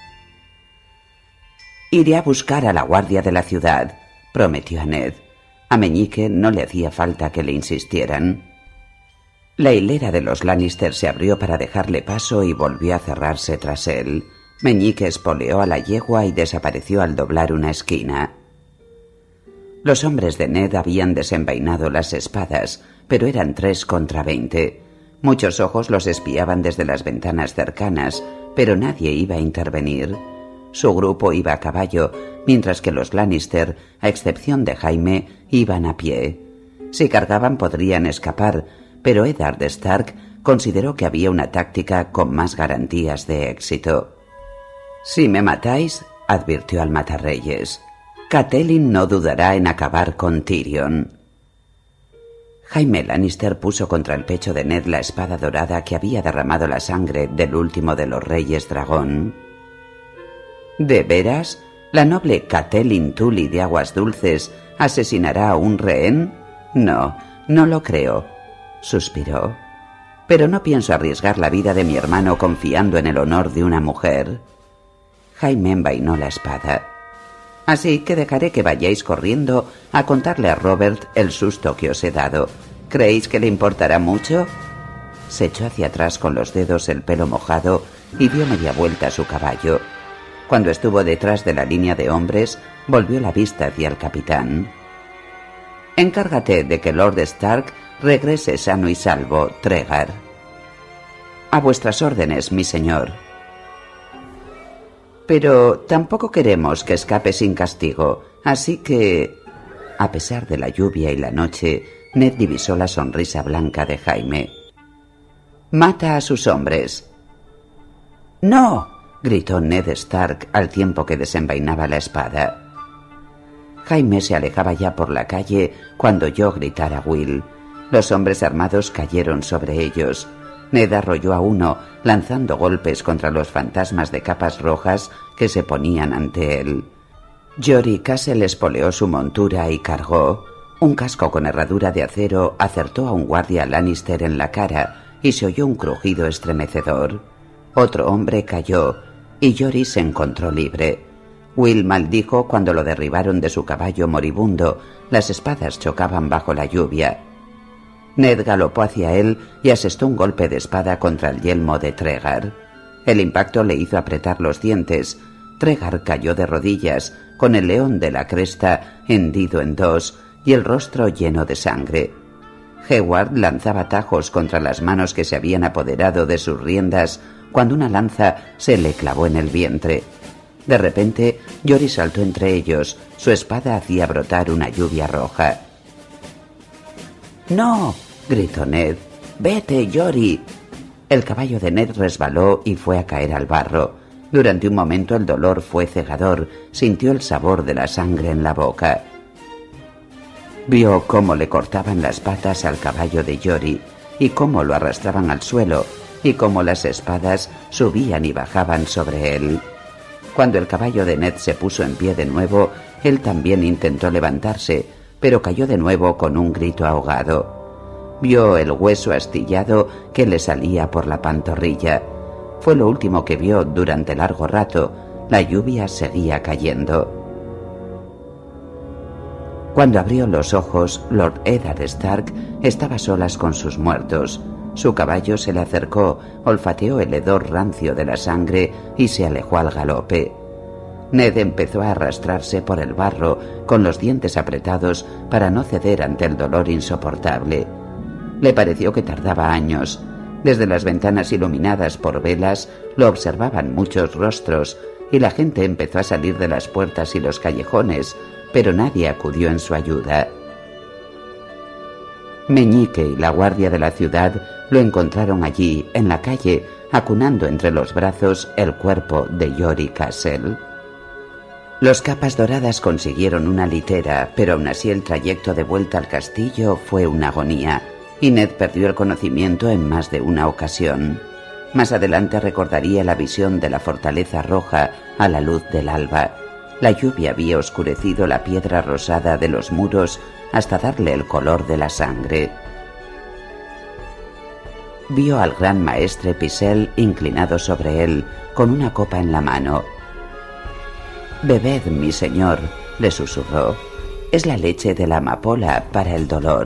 «Iré a buscar a la guardia de la ciudad», prometió a Ned. A Meñique no le hacía falta que le insistieran. La hilera de los Lannister se abrió para dejarle paso y volvió a cerrarse tras él. Meñique espoleó a la yegua y desapareció al doblar una esquina. Los hombres de Ned habían desenvainado las espadas, pero eran 3 contra 20. Muchos ojos los espiaban desde las ventanas cercanas, pero nadie iba a intervenir. Su grupo iba a caballo, mientras que los Lannister, a excepción de Jaime, iban a pie. Si cargaban podrían escapar, pero Eddard Stark consideró que había una táctica con más garantías de éxito. «Si me matáis», advirtió al matarreyes, «Catelyn no dudará en acabar con Tyrion». Jaime Lannister puso contra el pecho de Ned la espada dorada que había derramado la sangre del último de los reyes dragón. «¿De veras? ¿La noble Catelyn Tully de Aguas Dulces asesinará a un rehén? No, no lo creo. suspiró. Pero no pienso arriesgar la vida de mi hermano confiando en el honor de una mujer. Jaime envainó la espada. Así que dejaré que vayáis corriendo a contarle a Robert el susto que os he dado. ¿Creéis que le importará mucho? Se echó hacia atrás con los dedos el pelo mojado y dio media vuelta a su caballo. Cuando estuvo detrás de la línea de hombres, volvió la vista hacia el capitán. Encárgate de que Lord Stark regrese sano y salvo, Tregar. A vuestras órdenes, mi señor. Pero tampoco queremos que escape sin castigo, así que... A pesar de la lluvia y la noche, Ned divisó la sonrisa blanca de Jaime. «Mata a sus hombres». «¡No!», gritó Ned Stark al tiempo que desenvainaba la espada. Jaime se alejaba ya por la calle cuando oyó gritar a Will. Los hombres armados cayeron sobre ellos. Ned arrolló a uno, lanzando golpes contra los fantasmas de capas rojas que se ponían ante él. Jory Castle espoleó su montura y cargó. Un casco con herradura de acero acertó a un guardia Lannister en la cara y se oyó un crujido estremecedor. Otro hombre cayó y Jory se encontró libre. Will maldijo cuando lo derribaron de su caballo moribundo. Las espadas chocaban bajo la lluvia. Ned galopó hacia él y asestó un golpe de espada contra el yelmo de Tregar. El impacto le hizo apretar los dientes. Tregar cayó de rodillas, con el león de la cresta hendido en dos y el rostro lleno de sangre. Heward lanzaba tajos contra las manos que se habían apoderado de sus riendas cuando una lanza se le clavó en el vientre. De repente, Jory saltó entre ellos. Su espada hacía brotar una lluvia roja. «¡No!», gritó Ned. «¡Vete, Jory!». El caballo de Ned resbaló y fue a caer al barro. Durante un momento el dolor fue cegador. Sintió el sabor de la sangre en la boca. Vio cómo le cortaban las patas al caballo de Jory y cómo lo arrastraban al suelo y cómo las espadas subían y bajaban sobre él. Cuando el caballo de Ned se puso en pie de nuevo, él también intentó levantarse, pero cayó de nuevo con un grito ahogado. Vio el hueso astillado que le salía por la pantorrilla. Fue lo último que vio durante largo rato. La lluvia seguía cayendo. Cuando abrió los ojos, Lord Eddard Stark estaba a solas con sus muertos. Su caballo se le acercó, olfateó el hedor rancio de la sangre y se alejó al galope. Ned empezó a arrastrarse por el barro con los dientes apretados para no ceder ante el dolor insoportable. Le pareció que tardaba años. Desde las ventanas iluminadas por velas lo observaban muchos rostros y la gente empezó a salir de las puertas y los callejones, pero nadie acudió en su ayuda. Meñique y la guardia de la ciudad lo encontraron allí, en la calle, acunando entre los brazos el cuerpo de Jory Castle. Los capas doradas consiguieron una litera, pero aún así el trayecto de vuelta al castillo fue una agonía, y Ned perdió el conocimiento en más de una ocasión. Más adelante recordaría la visión de la fortaleza roja a la luz del alba. La lluvia había oscurecido la piedra rosada de los muros hasta darle el color de la sangre. Vio al gran maestre Pycelle inclinado sobre él, con una copa en la mano. «Bebed, mi señor», le susurró. «Es la leche de la amapola para el dolor».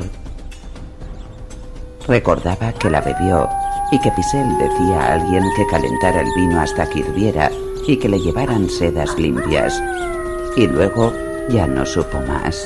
Recordaba que la bebió y que Pycelle decía a alguien que calentara el vino hasta que hirviera y que le llevaran sedas limpias. Y luego ya no supo más.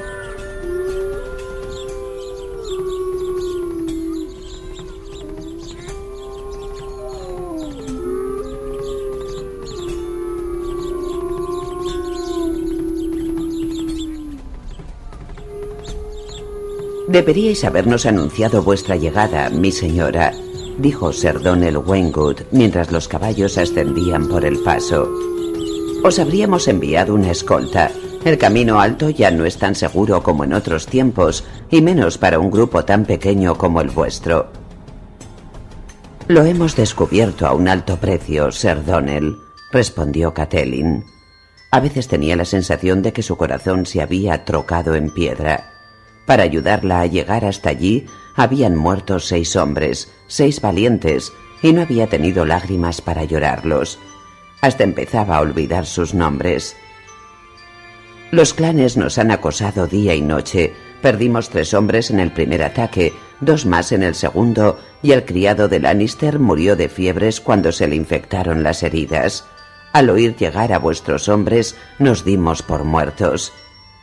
«Deberíais habernos anunciado vuestra llegada, mi señora», dijo Sir Donnell Waynwood mientras los caballos ascendían por el paso. «Os habríamos enviado una escolta. El camino alto ya no es tan seguro como en otros tiempos, y menos para un grupo tan pequeño como el vuestro». «Lo hemos descubierto a un alto precio, Sir Donnell», respondió Catelyn. A veces tenía la sensación de que su corazón se había trocado en piedra. Para ayudarla a llegar hasta allí, Habían muerto 6 hombres, 6 valientes, y no había tenido lágrimas para llorarlos. Hasta empezaba a olvidar sus nombres. Los clanes nos han acosado día y noche. Perdimos 3 hombres en el primer ataque, 2 más en el segundo, y el criado de Lannister murió de fiebres cuando se le infectaron las heridas. Al oír llegar a vuestros hombres, nos dimos por muertos.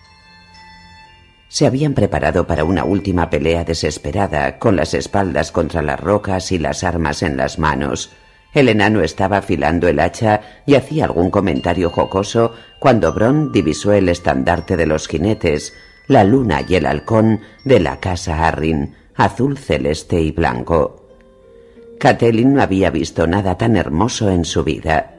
Se habían preparado para una última pelea desesperada, con las espaldas contra las rocas y las armas en las manos. El enano estaba afilando el hacha y hacía algún comentario jocoso cuando Bronn divisó el estandarte de los jinetes, la luna y el halcón de la casa Arryn, azul, celeste y blanco. Catelyn no había visto nada tan hermoso en su vida.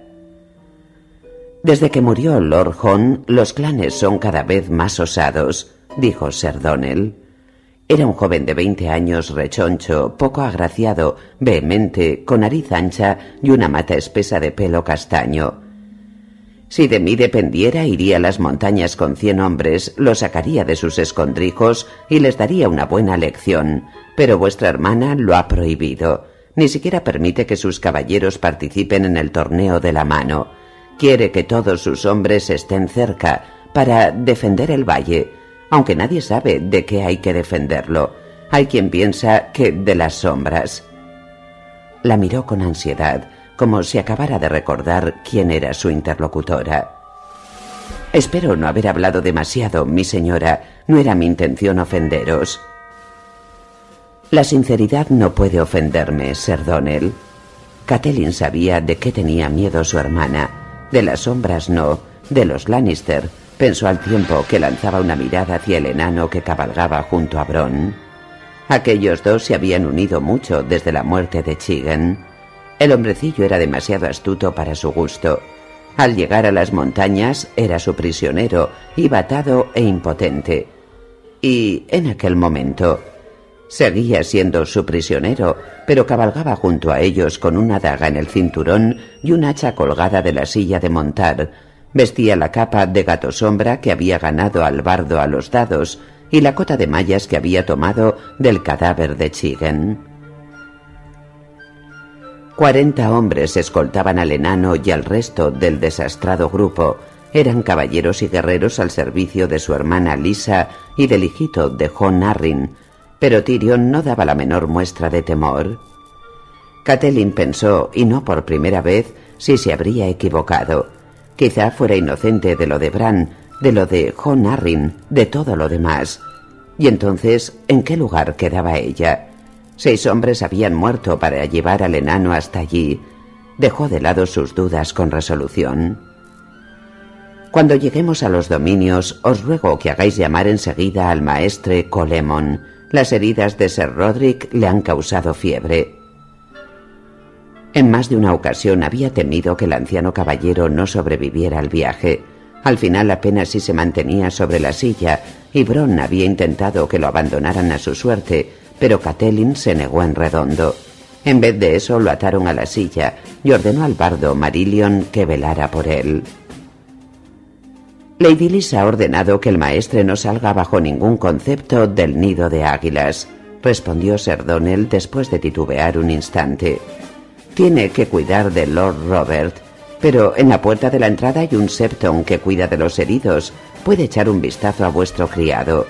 Desde que murió Lord Jon, los clanes son cada vez más osados, dijo Ser Donnell. Era un joven de 20 años rechoncho, poco agraciado, vehemente, con nariz ancha y una mata espesa de pelo castaño. Si de mí dependiera, iría a las montañas con 100 hombres, los sacaría de sus escondrijos y les daría una buena lección, pero vuestra hermana lo ha prohibido. Ni siquiera permite que sus caballeros participen en el torneo de la mano. Quiere que todos sus hombres estén cerca para defender el valle, aunque nadie sabe de qué hay que defenderlo. Hay quien piensa que de las sombras. La miró con ansiedad, como si acabara de recordar quién era su interlocutora. Espero no haber hablado demasiado, mi señora. No era mi intención ofenderos. La sinceridad no puede ofenderme, Ser Donnell. Catelyn sabía de qué tenía miedo su hermana. De las sombras no, de los Lannister. Pensó al tiempo que lanzaba una mirada hacia el enano que cabalgaba junto a Bronn. Aquellos 2 se habían unido mucho desde la muerte de Chigen. El hombrecillo era demasiado astuto para su gusto. Al llegar a las montañas era su prisionero, iba atado e impotente. Y en aquel momento seguía siendo su prisionero, pero cabalgaba junto a ellos con una daga en el cinturón y un hacha colgada de la silla de montar. Vestía la capa de gato sombra que había ganado al bardo a los dados y la cota de mallas que había tomado del cadáver de Chigen. 40 hombres escoltaban al enano y al resto del desastrado grupo. Eran caballeros y guerreros al servicio de su hermana Lysa y del hijito de Jon Arryn, pero Tyrion no daba la menor muestra de temor. Catelyn pensó, y no por primera vez, si se habría equivocado. Quizá fuera inocente de lo de Bran, de lo de Jon Arryn, de todo lo demás. Y entonces, ¿en qué lugar quedaba ella? 6 hombres habían muerto para llevar al enano hasta allí. Dejó de lado sus dudas con resolución. Cuando lleguemos a los dominios, os ruego que hagáis llamar enseguida al maestre Colemon. Las heridas de Ser Roderick le han causado fiebre. En más de una ocasión había temido que el anciano caballero no sobreviviera al viaje. Al final apenas si se mantenía sobre la silla, y Bronn había intentado que lo abandonaran a su suerte, pero Catelyn se negó en redondo. En vez de eso lo ataron a la silla y ordenó al bardo Marillion que velara por él. Lady Lysa ha ordenado que el maestre no salga bajo ningún concepto del nido de águilas, respondió Ser Donnell después de titubear un instante. Tiene que cuidar de Lord Robert, pero en la puerta de la entrada hay un Septon que cuida de los heridos. Puede echar un vistazo a vuestro criado.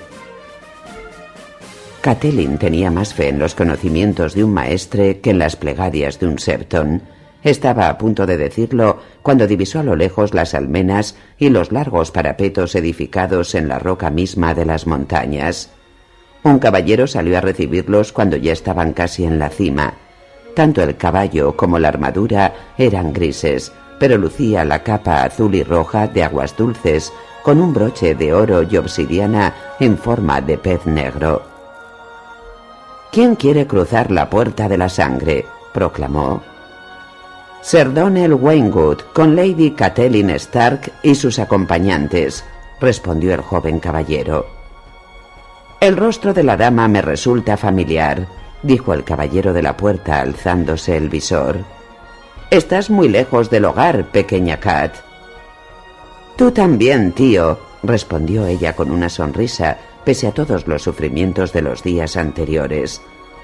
Catelyn tenía más fe en los conocimientos de un maestre que en las plegarias de un Septon. Estaba a punto de decirlo cuando divisó a lo lejos las almenas y los largos parapetos edificados en la roca misma de las montañas. Un caballero salió a recibirlos cuando ya estaban casi en la cima. Tanto el caballo como la armadura eran grises, pero lucía la capa azul y roja de aguas dulces, con un broche de oro y obsidiana en forma de pez negro. «¿Quién quiere cruzar la puerta de la sangre?», proclamó. «Ser Donnell Waynwood, con Lady Catelyn Stark y sus acompañantes», respondió el joven caballero. «El rostro de la dama me resulta familiar», dijo el caballero de la puerta alzándose el visor. «Estás muy lejos del hogar, pequeña Cat». «Tú también, tío», respondió ella con una sonrisa, pese a todos los sufrimientos de los días anteriores.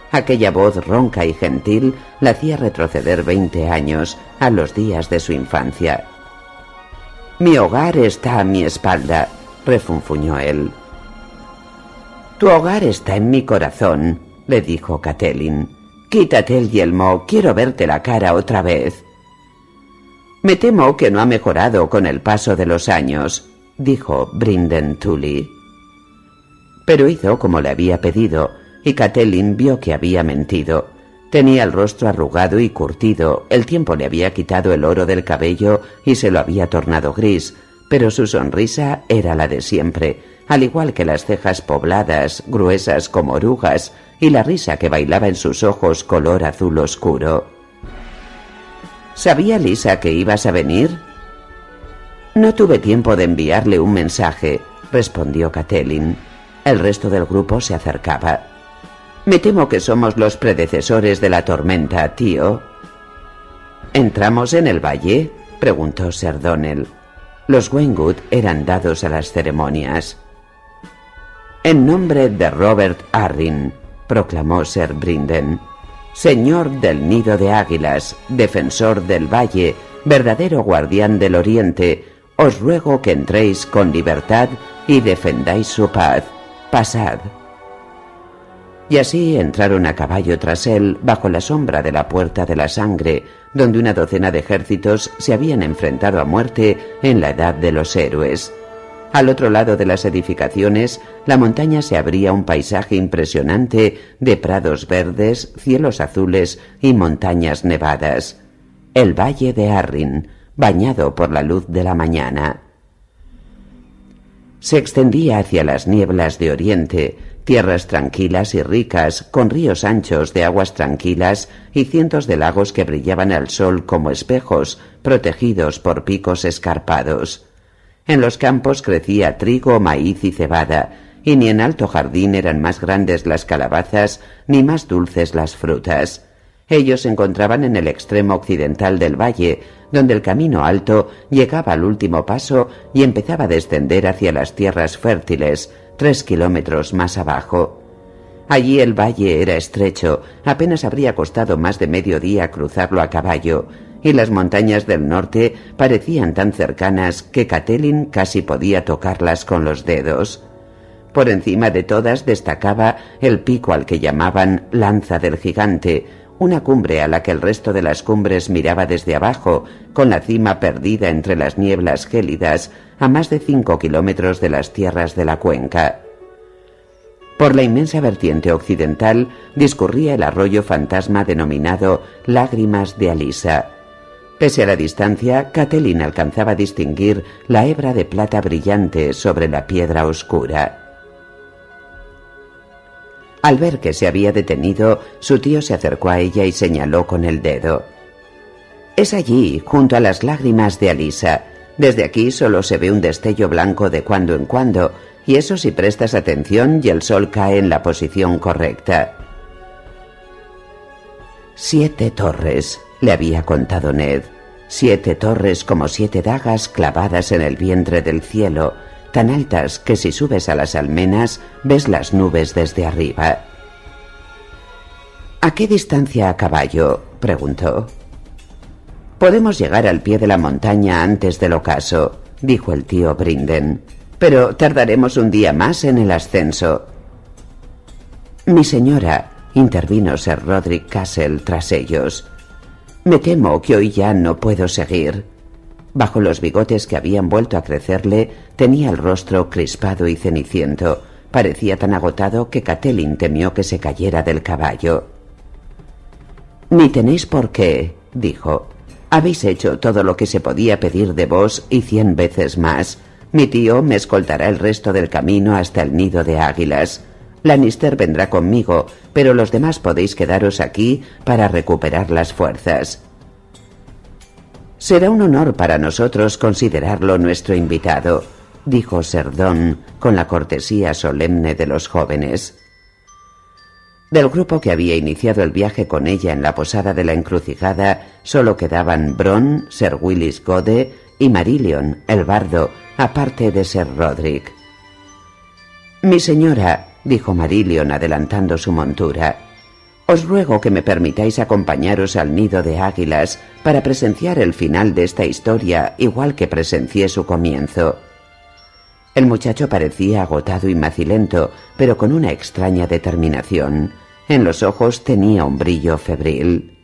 Aquella voz ronca y gentil la hacía retroceder 20 años a los días de su infancia. «Mi hogar está a mi espalda», refunfuñó él. «Tu hogar está en mi corazón», le dijo Catelyn. «Quítate el yelmo, quiero verte la cara otra vez». «Me temo que no ha mejorado con el paso de los años», dijo Brynden Tully. Pero hizo como le había pedido, y Catelyn vio que había mentido. Tenía el rostro arrugado y curtido, el tiempo le había quitado el oro del cabello y se lo había tornado gris, pero su sonrisa era la de siempre, al igual que las cejas pobladas, gruesas como orugas, y la risa que bailaba en sus ojos color azul oscuro. ¿Sabía Lysa que ibas a venir? No tuve tiempo de enviarle un mensaje, respondió Catelyn. El resto del grupo se acercaba. Me temo que somos los predecesores de la tormenta, tío. ¿Entramos en el valle?, preguntó Sir Donnell. Los Waynwood eran dados a las ceremonias. En nombre de Robert Arryn, proclamó Sir Brynden, señor del nido de águilas, defensor del valle, verdadero guardián del oriente, os ruego que entréis con libertad y defendáis su paz. Pasad. Y así entraron a caballo tras él bajo la sombra de la Puerta de la Sangre, donde una docena de ejércitos se habían enfrentado a muerte en la Edad de los Héroes. Al otro lado de las edificaciones, la montaña se abría un paisaje impresionante de prados verdes, cielos azules y montañas nevadas. El valle de Arryn, bañado por la luz de la mañana. Se extendía hacia las nieblas de Oriente, tierras tranquilas y ricas, con ríos anchos de aguas tranquilas y cientos de lagos que brillaban al sol como espejos, protegidos por picos escarpados. En los campos crecía trigo, maíz y cebada, y ni en alto jardín eran más grandes las calabazas ni más dulces las frutas. Ellos se encontraban en el extremo occidental del valle, donde el camino alto llegaba al último paso y empezaba a descender hacia las tierras fértiles, 3 kilómetros más abajo. Allí el valle era estrecho, apenas habría costado más de medio día cruzarlo a caballo, y las montañas del norte parecían tan cercanas que Catelyn casi podía tocarlas con los dedos. Por encima de todas destacaba el pico al que llamaban Lanza del Gigante, una cumbre a la que el resto de las cumbres miraba desde abajo, con la cima perdida entre las nieblas gélidas, a más de 5 kilómetros de las tierras de la cuenca. Por la inmensa vertiente occidental discurría el arroyo fantasma denominado Lágrimas de Alyssa. Pese a la distancia, Catelyn alcanzaba a distinguir la hebra de plata brillante sobre la piedra oscura. Al ver que se había detenido, su tío se acercó a ella y señaló con el dedo. «Es allí, junto a las lágrimas de Alyssa. Desde aquí solo se ve un destello blanco de cuando en cuando, y eso si prestas atención y el sol cae en la posición correcta». 7 torres, le había contado Ned. 7 torres como 7 dagas clavadas en el vientre del cielo, tan altas que si subes a las almenas ves las nubes desde arriba. ¿A qué distancia a caballo?, preguntó. Podemos llegar al pie de la montaña antes del ocaso, dijo el tío Brynden, pero tardaremos un día más en el ascenso. Mi señora, intervino Sir Roderick Castle tras ellos. Me temo que hoy ya no puedo seguir. Bajo los bigotes que habían vuelto a crecerle, tenía el rostro crispado y ceniciento. Parecía tan agotado que Catelyn temió que se cayera del caballo. «Ni tenéis por qué», dijo. «Habéis hecho todo lo que se podía pedir de vos y 100 veces más. Mi tío me escoltará el resto del camino hasta el nido de águilas. Lannister vendrá conmigo, pero los demás podéis quedaros aquí para recuperar las fuerzas». «Será un honor para nosotros considerarlo nuestro invitado», dijo Sir Don con la cortesía solemne de los jóvenes. Del grupo que había iniciado el viaje con ella en la posada de la encrucijada solo quedaban Bronn, Sir Willis Gode y Marillion, el bardo, aparte de Sir Roderick. «Mi señora», dijo Marillion adelantando su montura, Os ruego que me permitáis acompañaros al nido de águilas para presenciar el final de esta historia igual que presencié su comienzo. El muchacho parecía agotado y macilento, pero con una extraña determinación. En los ojos tenía un brillo febril.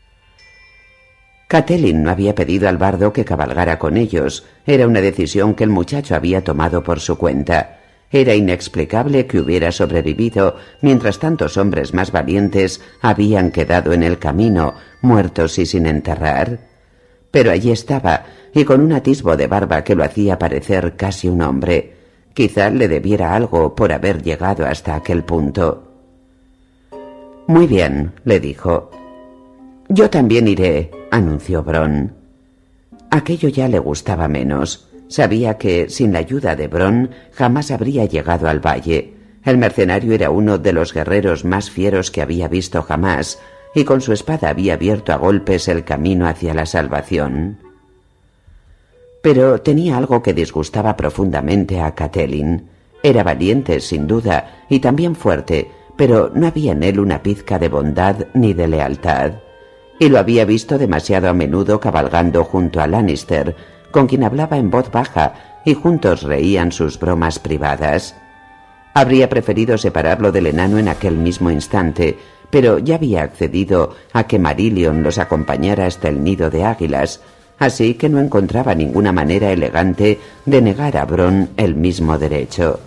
Catelyn no había pedido al bardo que cabalgara con ellos. Era una decisión que el muchacho había tomado por su cuenta. Era inexplicable que hubiera sobrevivido mientras tantos hombres más valientes habían quedado en el camino, muertos y sin enterrar. Pero allí estaba, y con un atisbo de barba que lo hacía parecer casi un hombre. Quizá le debiera algo por haber llegado hasta aquel punto. «Muy bien», le dijo. «Yo también iré», anunció Bronn. Aquello ya le gustaba menos. Sabía que, sin la ayuda de Bronn, jamás habría llegado al valle. El mercenario era uno de los guerreros más fieros que había visto jamás, y con su espada había abierto a golpes el camino hacia la salvación. Pero tenía algo que disgustaba profundamente a Catelyn. Era valiente, sin duda, y también fuerte, pero no había en él una pizca de bondad ni de lealtad. Y lo había visto demasiado a menudo cabalgando junto a Lannister, con quien hablaba en voz baja, y juntos reían sus bromas privadas. Habría preferido separarlo del enano en aquel mismo instante, pero ya había accedido a que Marillion los acompañara hasta el nido de águilas, así que no encontraba ninguna manera elegante de negar a Bronn el mismo derecho.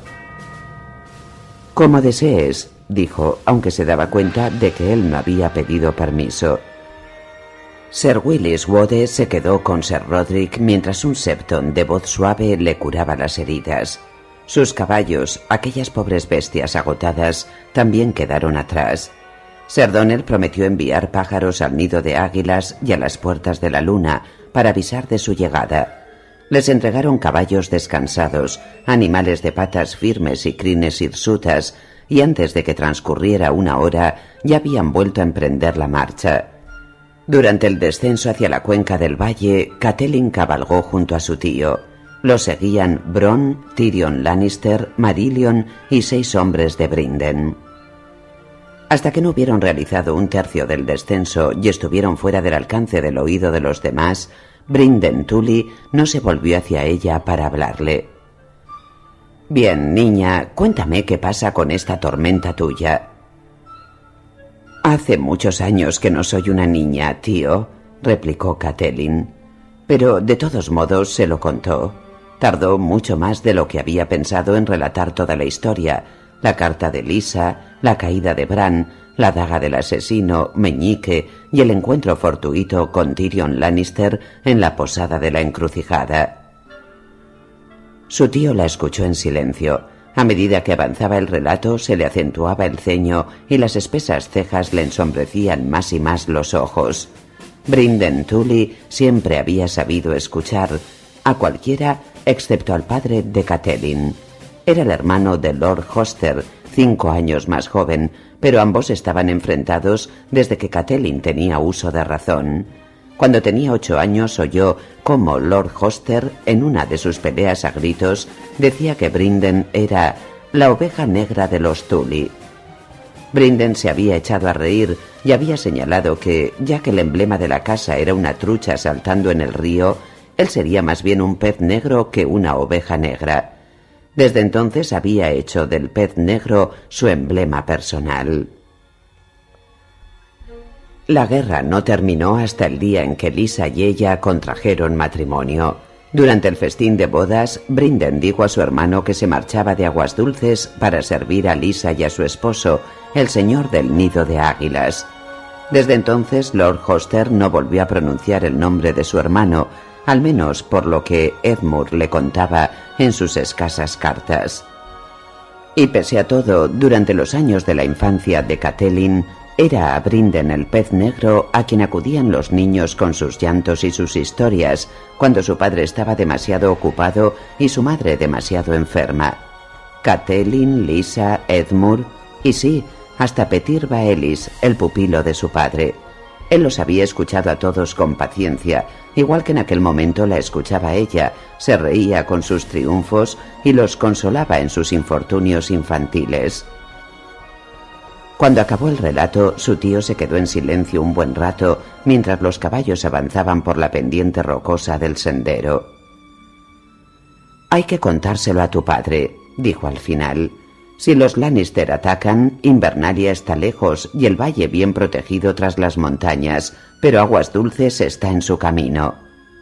«Como desees», dijo, aunque se daba cuenta de que él no había pedido permiso. Sir Willis Wode se quedó con Sir Roderick mientras un Septon de voz suave le curaba las heridas. Sus caballos, aquellas pobres bestias agotadas, también quedaron atrás. Sir Donner prometió enviar pájaros al nido de águilas y a las puertas de la luna para avisar de su llegada. Les entregaron caballos descansados, animales de patas firmes y crines hirsutas, y antes de que transcurriera una hora ya habían vuelto a emprender la marcha. Durante el descenso hacia la cuenca del valle, Catelyn cabalgó junto a su tío. Lo seguían Bronn, Tyrion Lannister, Marillion y 6 hombres de Brinden. Hasta que no hubieron realizado un tercio del descenso y estuvieron fuera del alcance del oído de los demás, Brinden Tully no se volvió hacia ella para hablarle. «Bien, niña, cuéntame qué pasa con esta tormenta tuya». «Hace muchos años que no soy una niña, tío», replicó Catelyn. Pero de todos modos se lo contó. Tardó mucho más de lo que había pensado en relatar toda la historia: la carta de Lysa, la caída de Bran, la daga del asesino, Meñique y el encuentro fortuito con Tyrion Lannister en la posada de la encrucijada. Su tío la escuchó en silencio. A medida que avanzaba el relato se le acentuaba el ceño y las espesas cejas le ensombrecían más y más los ojos. Brinden Tully siempre había sabido escuchar a cualquiera excepto al padre de Catelyn. Era el hermano de Lord Hoster, 5 años más joven, pero ambos estaban enfrentados desde que Catelyn tenía uso de razón. Cuando tenía 8 años oyó cómo Lord Hoster, en una de sus peleas a gritos, decía que Brinden era la oveja negra de los Tully. Brinden se había echado a reír y había señalado que, ya que el emblema de la casa era una trucha saltando en el río, él sería más bien un pez negro que una oveja negra. Desde entonces había hecho del pez negro su emblema personal. La guerra no terminó hasta el día en que Lysa y ella contrajeron matrimonio. Durante el festín de bodas, Brinden dijo a su hermano que se marchaba de Aguas Dulces para servir a Lysa y a su esposo, el señor del nido de águilas. Desde entonces, Lord Hoster no volvió a pronunciar el nombre de su hermano, al menos por lo que Edmure le contaba en sus escasas cartas. Y pese a todo, durante los años de la infancia de Catelyn, era a Brinden el pez negro a quien acudían los niños con sus llantos y sus historias, cuando su padre estaba demasiado ocupado y su madre demasiado enferma. Catelyn, Lysa, Edmure y sí, hasta Petyr Baelis, el pupilo de su padre. Él los había escuchado a todos con paciencia, igual que en aquel momento la escuchaba ella, se reía con sus triunfos y los consolaba en sus infortunios infantiles. Cuando acabó el relato, su tío se quedó en silencio un buen rato mientras los caballos avanzaban por la pendiente rocosa del sendero. «Hay que contárselo a tu padre», dijo al final. «Si los Lannister atacan, Invernalia está lejos y el valle bien protegido tras las montañas, pero Aguas Dulces está en su camino».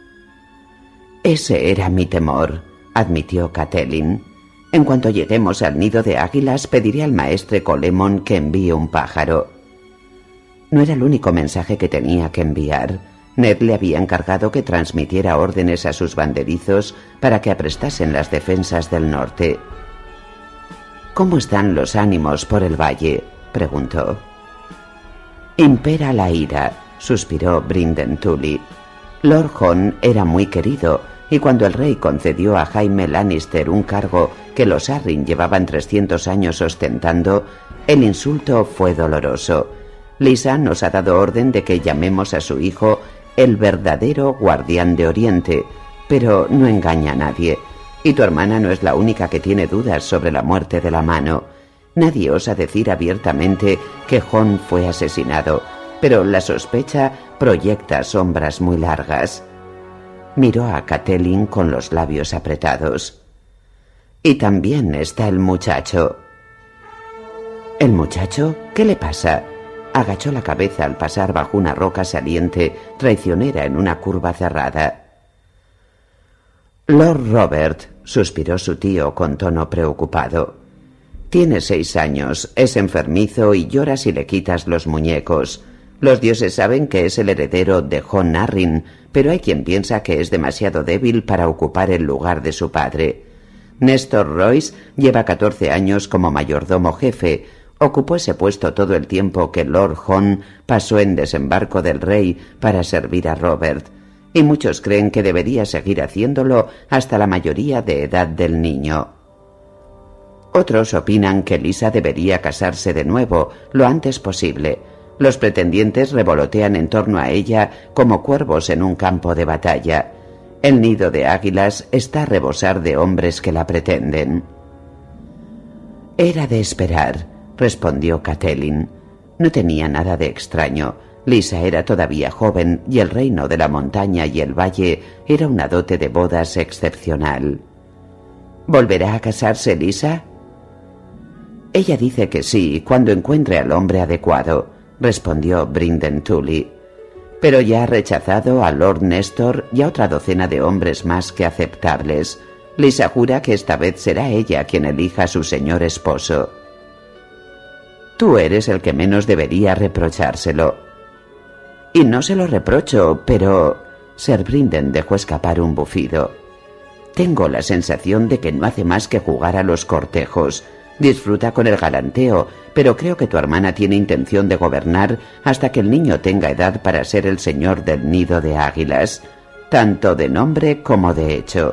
«Ese era mi temor», admitió Catelyn. «En cuanto lleguemos al nido de águilas, pediré al maestre Colemon que envíe un pájaro». No era el único mensaje que tenía que enviar. Ned le había encargado que transmitiera órdenes a sus banderizos para que aprestasen las defensas del norte. «¿Cómo están los ánimos por el valle?», preguntó. «Impera la ira», suspiró Brynden Tully. Lord Jon era muy querido, y cuando el rey concedió a Jaime Lannister un cargo que los Arryn llevaban 300 años ostentando, el insulto fue doloroso. Lysa nos ha dado orden de que llamemos a su hijo el verdadero guardián de Oriente, pero no engaña a nadie. Y tu hermana no es la única que tiene dudas sobre la muerte de la mano. Nadie osa decir abiertamente que Jon fue asesinado, pero la sospecha proyecta sombras muy largas. Miró a Catelyn con los labios apretados. «Y también está el muchacho». «¿El muchacho? ¿Qué le pasa?» Agachó la cabeza al pasar bajo una roca saliente, traicionera en una curva cerrada. «Lord Robert», suspiró su tío con tono preocupado. «Tiene 6 años, es enfermizo y llora si le quitas los muñecos. Los dioses saben que es el heredero de Jon Arryn, pero hay quien piensa que es demasiado débil para ocupar el lugar de su padre. Nestor Royce lleva 14 años como mayordomo jefe. Ocupó ese puesto todo el tiempo que Lord Jon pasó en Desembarco del Rey para servir a Robert, y muchos creen que debería seguir haciéndolo hasta la mayoría de edad del niño. Otros opinan que Lysa debería casarse de nuevo, lo antes posible. Los pretendientes revolotean en torno a ella como cuervos en un campo de batalla. El nido de águilas está a rebosar de hombres que la pretenden». «Era de esperar», respondió Catelyn. No tenía nada de extraño. Lysa era todavía joven y el reino de la montaña y el valle era una dote de bodas excepcional. «¿Volverá a casarse Lysa?» «Ella dice que sí, cuando encuentre al hombre adecuado», respondió Brynden Tully. «Pero ya ha rechazado a Lord Nestor y a otra docena de hombres más que aceptables. Lysa jura que esta vez será ella quien elija a su señor esposo». «Tú eres el que menos debería reprochárselo». «Y no se lo reprocho, pero...» Ser Brynden dejó escapar un bufido. «Tengo la sensación de que no hace más que jugar a los cortejos. Disfruta con el galanteo, pero creo que tu hermana tiene intención de gobernar hasta que el niño tenga edad para ser el señor del nido de águilas, tanto de nombre como de hecho».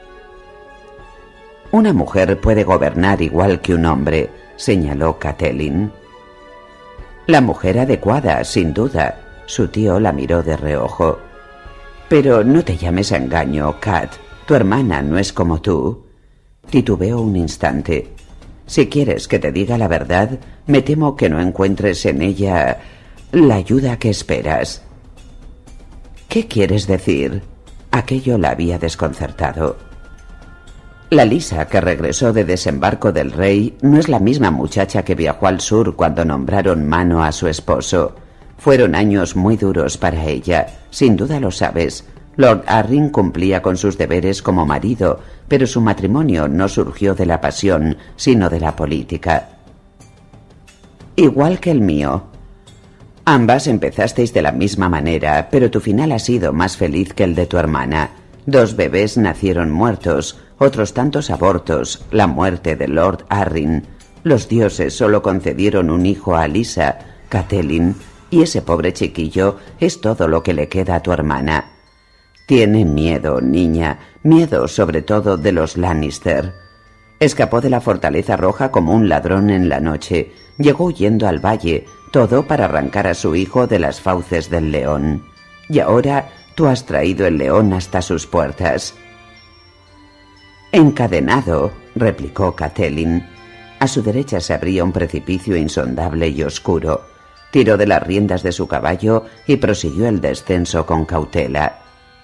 «Una mujer puede gobernar igual que un hombre», señaló Catelyn. «La mujer adecuada, sin duda». Su tío la miró de reojo. «Pero no te llames a engaño, Cat. Tu hermana no es como tú». Titubeó un instante. «Si quieres que te diga la verdad, me temo que no encuentres en ella la ayuda que esperas». «¿Qué quieres decir?» Aquello la había desconcertado. «La Lysa que regresó de Desembarco del Rey no es la misma muchacha que viajó al sur cuando nombraron mano a su esposo. Fueron años muy duros para ella, sin duda lo sabes. Lord Arryn cumplía con sus deberes como marido, pero su matrimonio no surgió de la pasión, sino de la política. Igual que el mío. Ambas empezasteis de la misma manera, pero tu final ha sido más feliz que el de tu hermana. 2 bebés nacieron muertos, otros tantos abortos, la muerte de Lord Arryn. Los dioses solo concedieron un hijo a Lysa, Catelyn, y ese pobre chiquillo es todo lo que le queda a tu hermana. Tiene miedo, niña, miedo sobre todo de los Lannister. Escapó de la Fortaleza Roja como un ladrón en la noche. Llegó huyendo al valle, todo para arrancar a su hijo de las fauces del león. Y ahora tú has traído el león hasta sus puertas». «Encadenado», replicó Catelyn. A su derecha se abría un precipicio insondable y oscuro. Tiró de las riendas de su caballo y prosiguió el descenso con cautela.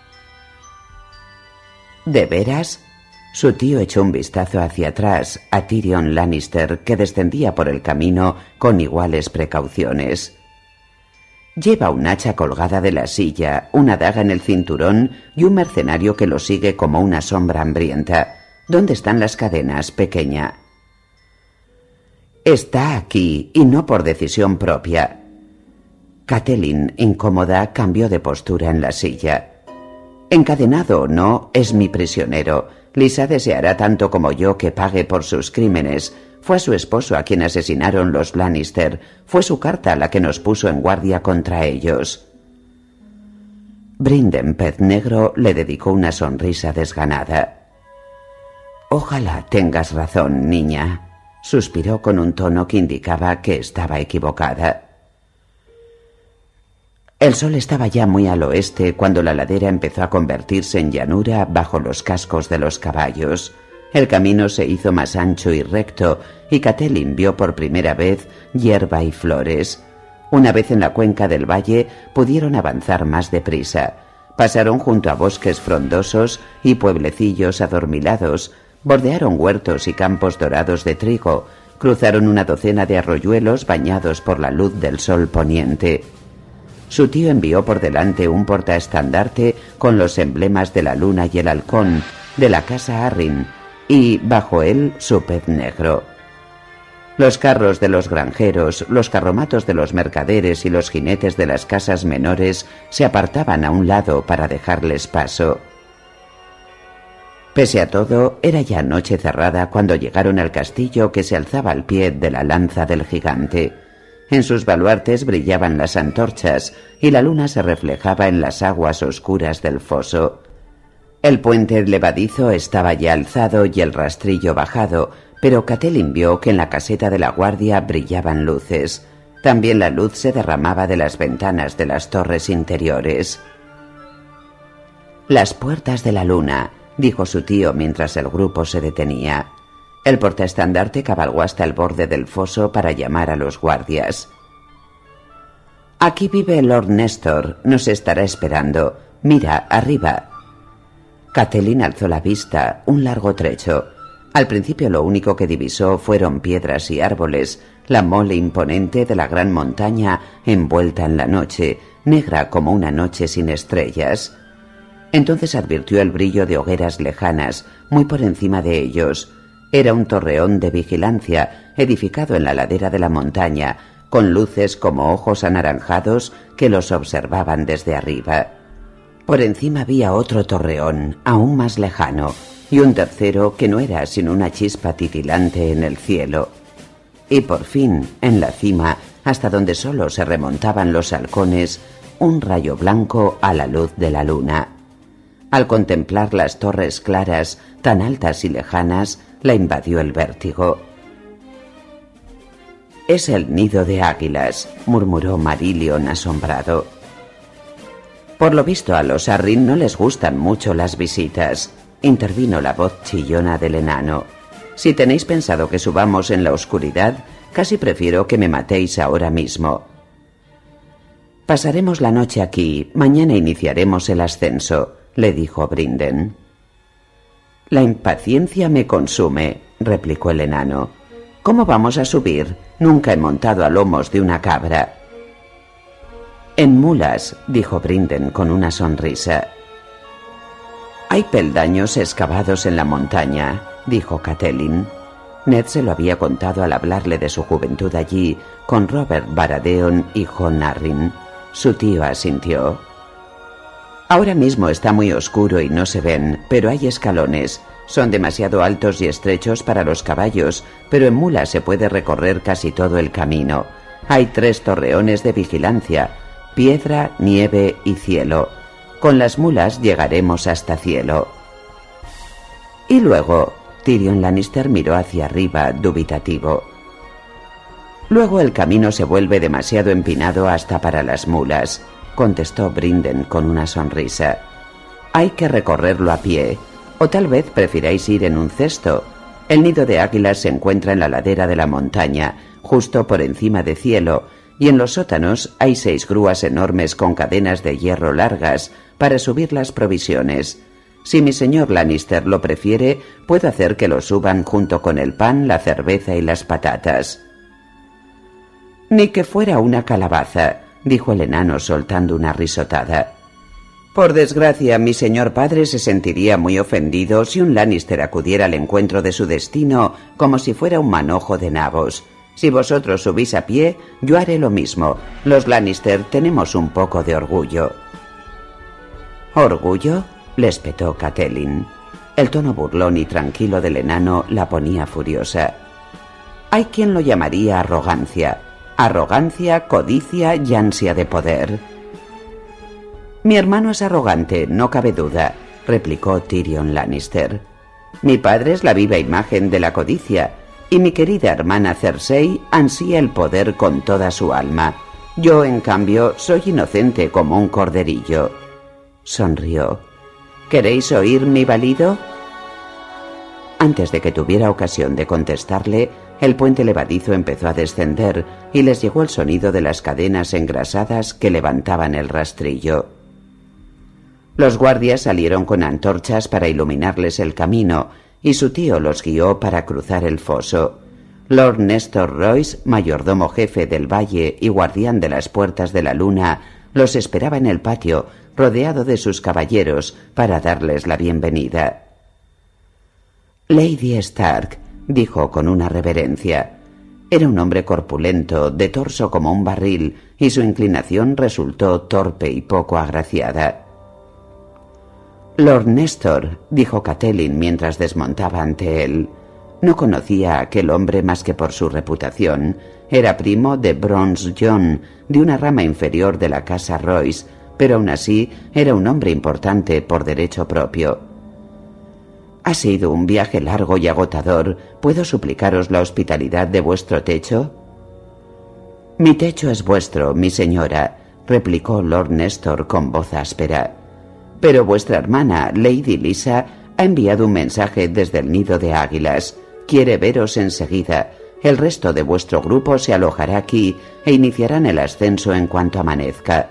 ¿De veras? Su tío echó un vistazo hacia atrás a Tyrion Lannister, que descendía por el camino con iguales precauciones. Lleva un hacha colgada de la silla, una daga en el cinturón y un mercenario que lo sigue como una sombra hambrienta. ¿Dónde están las cadenas, pequeña? Está aquí, y no por decisión propia. Catelyn, incómoda, cambió de postura en la silla. Encadenado o no, es mi prisionero. Lisa deseará tanto como yo que pague por sus crímenes. Fue a su esposo a quien asesinaron los Lannister. Fue su carta la que nos puso en guardia contra ellos. Brinden Pez Negro le dedicó una sonrisa desganada. Ojalá tengas razón, niña, suspiró con un tono que indicaba que estaba equivocada. El sol estaba ya muy al oeste cuando la ladera empezó a convertirse en llanura bajo los cascos de los caballos. El camino se hizo más ancho y recto, y Catelyn vio por primera vez hierba y flores. Una vez en la cuenca del valle pudieron avanzar más deprisa. Pasaron junto a bosques frondosos y pueblecillos adormilados, bordearon huertos y campos dorados de trigo, cruzaron una docena de arroyuelos bañados por la luz del sol poniente. Su tío envió por delante un portaestandarte con los emblemas de la luna y el halcón, de la casa Arryn, y bajo él su pez negro. Los carros de los granjeros, los carromatos de los mercaderes y los jinetes de las casas menores se apartaban a un lado para dejarles paso. Pese a todo, era ya noche cerrada cuando llegaron al castillo que se alzaba al pie de la lanza del gigante. En sus baluartes brillaban las antorchas y la luna se reflejaba en las aguas oscuras del foso. El puente levadizo estaba ya alzado y el rastrillo bajado, pero Catelyn vio que en la caseta de la guardia brillaban luces. También la luz se derramaba de las ventanas de las torres interiores. «Las puertas de la luna», dijo su tío mientras el grupo se detenía. El portaestandarte cabalgó hasta el borde del foso para llamar a los guardias. «Aquí vive Lord Néstor, nos estará esperando. Mira, arriba». Catelyn alzó la vista, un largo trecho. Al principio lo único que divisó fueron piedras y árboles, la mole imponente de la gran montaña envuelta en la noche, negra como una noche sin estrellas. Entonces advirtió el brillo de hogueras lejanas, muy por encima de ellos. Era un torreón de vigilancia, edificado en la ladera de la montaña, con luces como ojos anaranjados que los observaban desde arriba. Por encima había otro torreón, aún más lejano, y un tercero que no era sino una chispa titilante en el cielo. Y por fin, en la cima, hasta donde solo se remontaban los halcones, un rayo blanco a la luz de la luna. Al contemplar las torres claras, tan altas y lejanas, la invadió el vértigo. «Es el nido de águilas», murmuró Marillion asombrado. «Por lo visto a los Arryn no les gustan mucho las visitas», intervino la voz chillona del enano. «Si tenéis pensado que subamos en la oscuridad, casi prefiero que me matéis ahora mismo». «Pasaremos la noche aquí, mañana iniciaremos el ascenso», le dijo Brinden. «La impaciencia me consume», replicó el enano. «¿Cómo vamos a subir? Nunca he montado a lomos de una cabra». «En mulas», dijo Brinden con una sonrisa. «Hay peldaños excavados en la montaña», dijo Catelyn. Ned se lo había contado al hablarle de su juventud allí, con Robert Baratheon y Jon Arryn. Su tío asintió. «Ahora mismo está muy oscuro y no se ven, pero hay escalones. Son demasiado altos y estrechos para los caballos, pero en mula se puede recorrer casi todo el camino. Hay 3 torreones de vigilancia, piedra, nieve y cielo. Con las mulas llegaremos hasta cielo». Y luego, Tyrion Lannister miró hacia arriba, dubitativo. «Luego el camino se vuelve demasiado empinado hasta para las mulas», contestó Brinden con una sonrisa. «Hay que recorrerlo a pie, o tal vez prefiráis ir en un cesto. El nido de águilas se encuentra en la ladera de la montaña, justo por encima de Cielo, y en los sótanos hay 6 grúas enormes con cadenas de hierro largas para subir las provisiones. Si mi señor Lannister lo prefiere, puedo hacer que lo suban junto con el pan, la cerveza y las patatas. Ni que fuera una calabaza, dijo el enano soltando una risotada. Por desgracia, mi señor padre se sentiría muy ofendido si un Lannister acudiera al encuentro de su destino como si fuera un manojo de nabos. Si vosotros subís a pie, yo haré lo mismo. Los Lannister tenemos un poco de orgullo. ¿Orgullo?, le espetó Catelyn. El tono burlón y tranquilo del enano la ponía furiosa. Hay quien lo llamaría arrogancia. Arrogancia, codicia y ansia de poder. Mi hermano es arrogante, no cabe duda, replicó Tyrion Lannister. Mi padre es la viva imagen de la codicia, y mi querida hermana Cersei ansía el poder con toda su alma. Yo, en cambio, soy inocente como un corderillo. Sonrió. ¿Queréis oír mi balido? Antes de que tuviera ocasión de contestarle, el puente levadizo empezó a descender y les llegó el sonido de las cadenas engrasadas que levantaban el rastrillo. Los guardias salieron con antorchas para iluminarles el camino y su tío los guió para cruzar el foso. Lord Nestor Royce, mayordomo jefe del valle y guardián de las puertas de la luna, los esperaba en el patio, rodeado de sus caballeros, para darles la bienvenida. Lady Stark, dijo con una reverencia. Era un hombre corpulento, de torso como un barril, y su inclinación resultó torpe y poco agraciada. Lord Nestor, dijo Catelyn mientras desmontaba ante él. No conocía a aquel hombre más que por su reputación. Era primo de Bronze John, de una rama inferior de la casa Royce, pero aún así era un hombre importante por derecho propio. Ha sido un viaje largo y agotador. ¿Puedo suplicaros la hospitalidad de vuestro techo? Mi techo es vuestro, mi señora, replicó Lord Nestor con voz áspera. Pero vuestra hermana, Lady Lysa, ha enviado un mensaje desde el nido de águilas. Quiere veros enseguida. El resto de vuestro grupo se alojará aquí e iniciarán el ascenso en cuanto amanezca.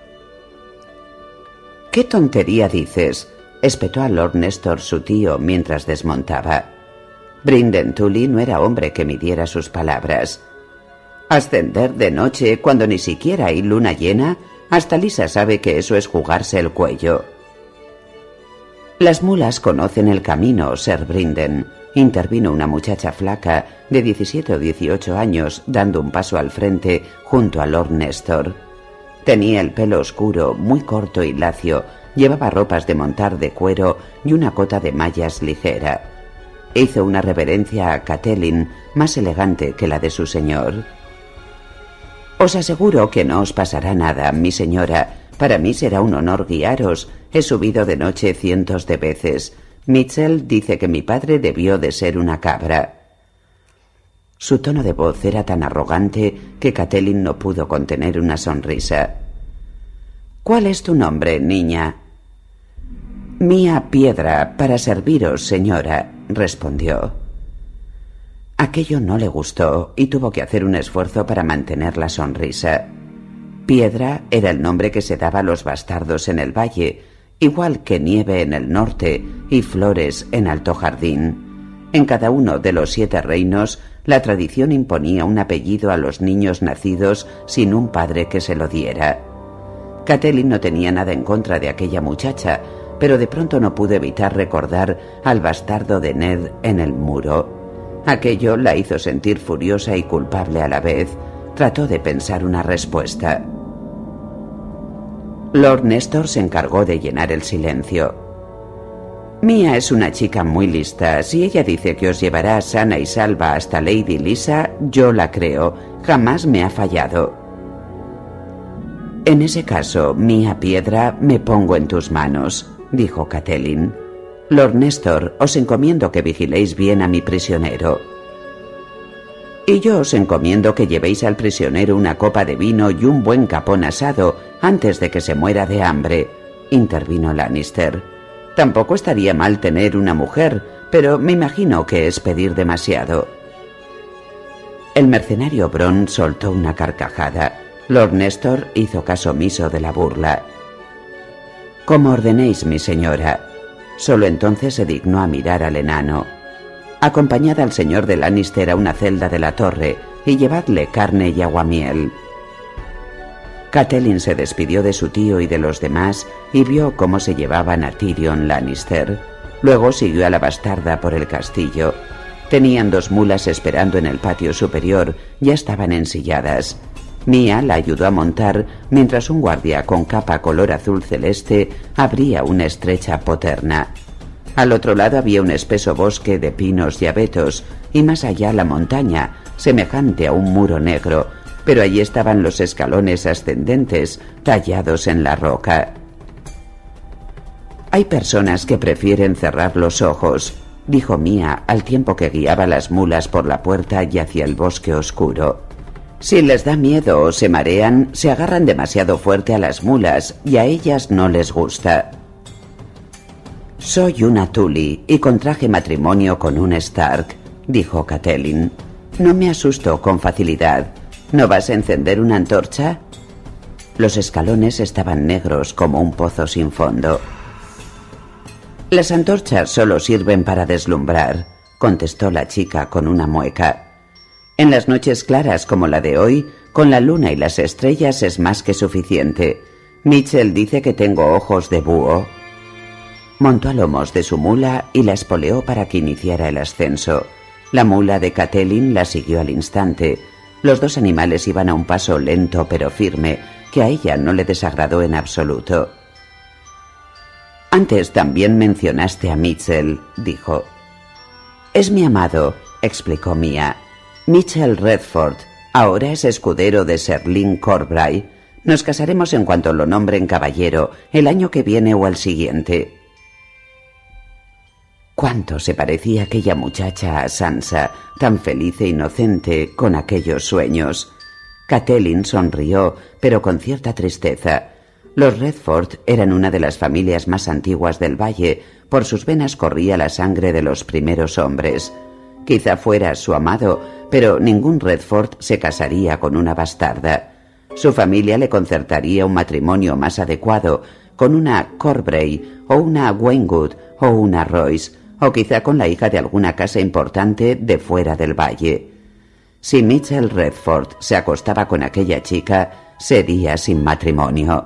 ¿Qué tontería dices?, espetó a Lord Nestor su tío mientras desmontaba. Brynden Tully no era hombre que midiera sus palabras. ¿Ascender de noche cuando ni siquiera hay luna llena? Hasta Lysa sabe que eso es jugarse el cuello. Las mulas conocen el camino, Sir Brynden, intervino una muchacha flaca de 17 o 18 años, dando un paso al frente junto a Lord Nestor. Tenía el pelo oscuro, muy corto y lacio, llevaba ropas de montar de cuero y una cota de mallas ligera. Hizo una reverencia a Catelyn más elegante que la de su señor. Os aseguro que no os pasará nada, mi señora. Para mí será un honor guiaros. He subido de noche cientos de veces. Mitchell dice que mi padre debió de ser una cabra. Su tono de voz era tan arrogante que Catelyn no pudo contener una sonrisa. ¿Cuál es tu nombre, niña? Mía Piedra, para serviros, señora, respondió. Aquello no le gustó y tuvo que hacer un esfuerzo para mantener la sonrisa. Piedra era el nombre que se daba a los bastardos en el valle, igual que Nieve en el norte y Flores en Alto Jardín. En cada uno de los 7 reinos, la tradición imponía un apellido a los niños nacidos sin un padre que se lo diera. Catelyn no tenía nada en contra de aquella muchacha, pero de pronto no pudo evitar recordar al bastardo de Ned en el muro. Aquello la hizo sentir furiosa y culpable a la vez. Trató de pensar una respuesta. Lord Nestor se encargó de llenar el silencio. Mía es una chica muy lista. Si ella dice que os llevará sana y salva hasta Lady Lysa, yo la creo. Jamás me ha fallado. En ese caso, Mía Piedra, me pongo en tus manos, dijo Catelyn. Lord Nestor, os encomiendo que vigiléis bien a mi prisionero. Y yo os encomiendo que llevéis al prisionero una copa de vino y un buen capón asado antes de que se muera de hambre, intervino Lannister. Tampoco estaría mal tener una mujer, pero me imagino que es pedir demasiado. El mercenario Bron soltó una carcajada. Lord Néstor hizo caso omiso de la burla. «Como ordenéis, mi señora». Solo entonces se dignó a mirar al enano. «Acompañad al señor de Lannister a una celda de la torre y llevadle carne y aguamiel». Catelyn se despidió de su tío y de los demás y vio cómo se llevaban a Tyrion Lannister. Luego siguió a la bastarda por el castillo. Tenían 2 mulas esperando en el patio superior, ya estaban ensilladas. Mia la ayudó a montar mientras un guardia con capa color azul celeste abría una estrecha poterna. Al otro lado había un espeso bosque de pinos y abetos y más allá la montaña, semejante a un muro negro, pero allí estaban los escalones ascendentes tallados en la roca. «Hay personas que prefieren cerrar los ojos», dijo Mia al tiempo que guiaba las mulas por la puerta y hacia el bosque oscuro. «Si les da miedo o se marean, se agarran demasiado fuerte a las mulas y a ellas no les gusta». «Soy una Tully y contraje matrimonio con un Stark», dijo Catelyn. «No me asusto con facilidad. ¿No vas a encender una antorcha?» Los escalones estaban negros como un pozo sin fondo. «Las antorchas solo sirven para deslumbrar», contestó la chica con una mueca. «En las noches claras como la de hoy, con la luna y las estrellas es más que suficiente. Mitchell dice que tengo ojos de búho». Montó a lomos de su mula y la espoleó para que iniciara el ascenso. La mula de Catelyn la siguió al instante. Los 2 animales iban a un paso lento pero firme, que a ella no le desagradó en absoluto. «Antes también mencionaste a Mitchell», dijo. «Es mi amado», explicó Mia. «Mitchell Redford. Ahora es escudero de Ser Lyn Corbray. Nos casaremos en cuanto lo nombren caballero, el año que viene o al siguiente». Cuánto se parecía aquella muchacha a Sansa, tan feliz e inocente con aquellos sueños. Catelyn sonrió, pero con cierta tristeza. Los Redford eran una de las familias más antiguas del valle. Por sus venas corría la sangre de los primeros hombres. Quizá fuera su amado, pero ningún Redford se casaría con una bastarda. Su familia le concertaría un matrimonio más adecuado, con una Corbray, o una Waynwood, o una Royce, o quizá con la hija de alguna casa importante de fuera del valle. Si Mitchell Redford se acostaba con aquella chica, sería sin matrimonio.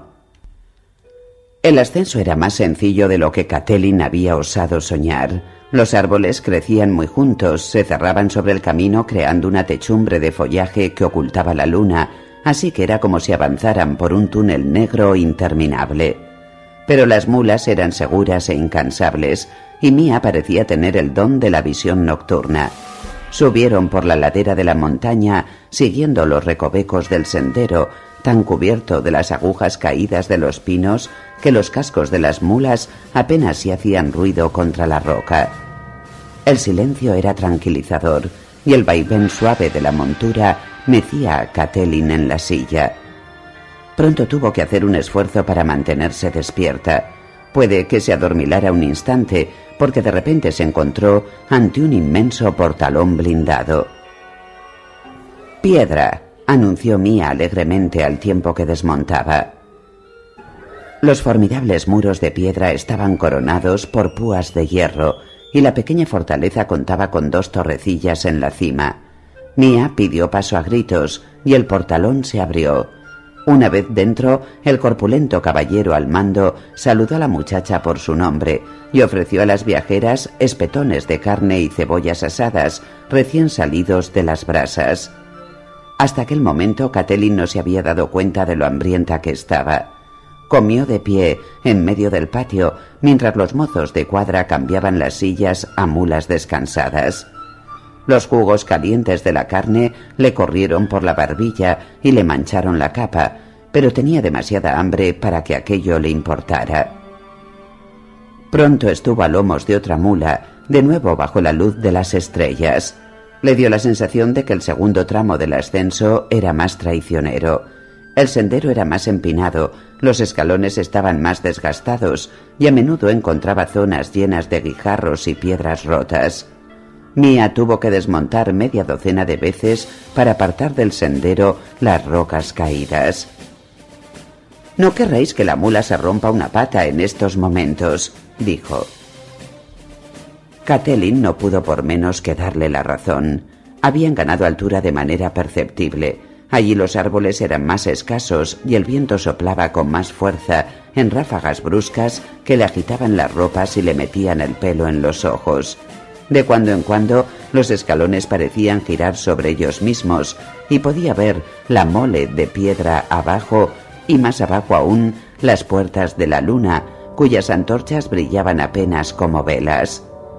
El ascenso era más sencillo de lo que Catelyn había osado soñar. Los árboles crecían muy juntos, se cerraban sobre el camino creando una techumbre de follaje que ocultaba la luna, así que era como si avanzaran por un túnel negro interminable. Pero las mulas eran seguras e incansables, y Mia parecía tener el don de la visión nocturna. Subieron por la ladera de la montaña, siguiendo los recovecos del sendero, tan cubierto de las agujas caídas de los pinos que los cascos de las mulas apenas si hacían ruido contra la roca. El silencio era tranquilizador, y el vaivén suave de la montura mecía a Catelyn en la silla. Pronto tuvo que hacer un esfuerzo para mantenerse despierta. Puede que se adormilara un instante, porque de repente se encontró ante un inmenso portalón blindado. «Piedra», anunció Mia alegremente al tiempo que desmontaba. Los formidables muros de piedra estaban coronados por púas de hierro, y la pequeña fortaleza contaba con 2 torrecillas en la cima. Mia pidió paso a gritos, y el portalón se abrió. Una vez dentro, el corpulento caballero al mando saludó a la muchacha por su nombre y ofreció a las viajeras espetones de carne y cebollas asadas recién salidos de las brasas. Hasta aquel momento Catelyn no se había dado cuenta de lo hambrienta que estaba. Comió de pie en medio del patio mientras los mozos de cuadra cambiaban las sillas a mulas descansadas. Los jugos calientes de la carne le corrieron por la barbilla y le mancharon la capa, pero tenía demasiada hambre para que aquello le importara. Pronto estuvo a lomos de otra mula, de nuevo bajo la luz de las estrellas. Le dio la sensación de que el segundo tramo del ascenso era más traicionero. El sendero era más empinado, los escalones estaban más desgastados y a menudo encontraba zonas llenas de guijarros y piedras rotas. Mia tuvo que desmontar media docena de veces para apartar del sendero las rocas caídas. «No querréis que la mula se rompa una pata en estos momentos», dijo. Catelyn no pudo por menos que darle la razón. Habían ganado altura de manera perceptible. Allí los árboles eran más escasos y el viento soplaba con más fuerza en ráfagas bruscas que le agitaban las ropas y le metían el pelo en los ojos. De cuando en cuando los escalones parecían girar sobre ellos mismos y podía ver la mole de piedra abajo y más abajo aún las puertas de la luna, cuyas antorchas brillaban apenas como velas.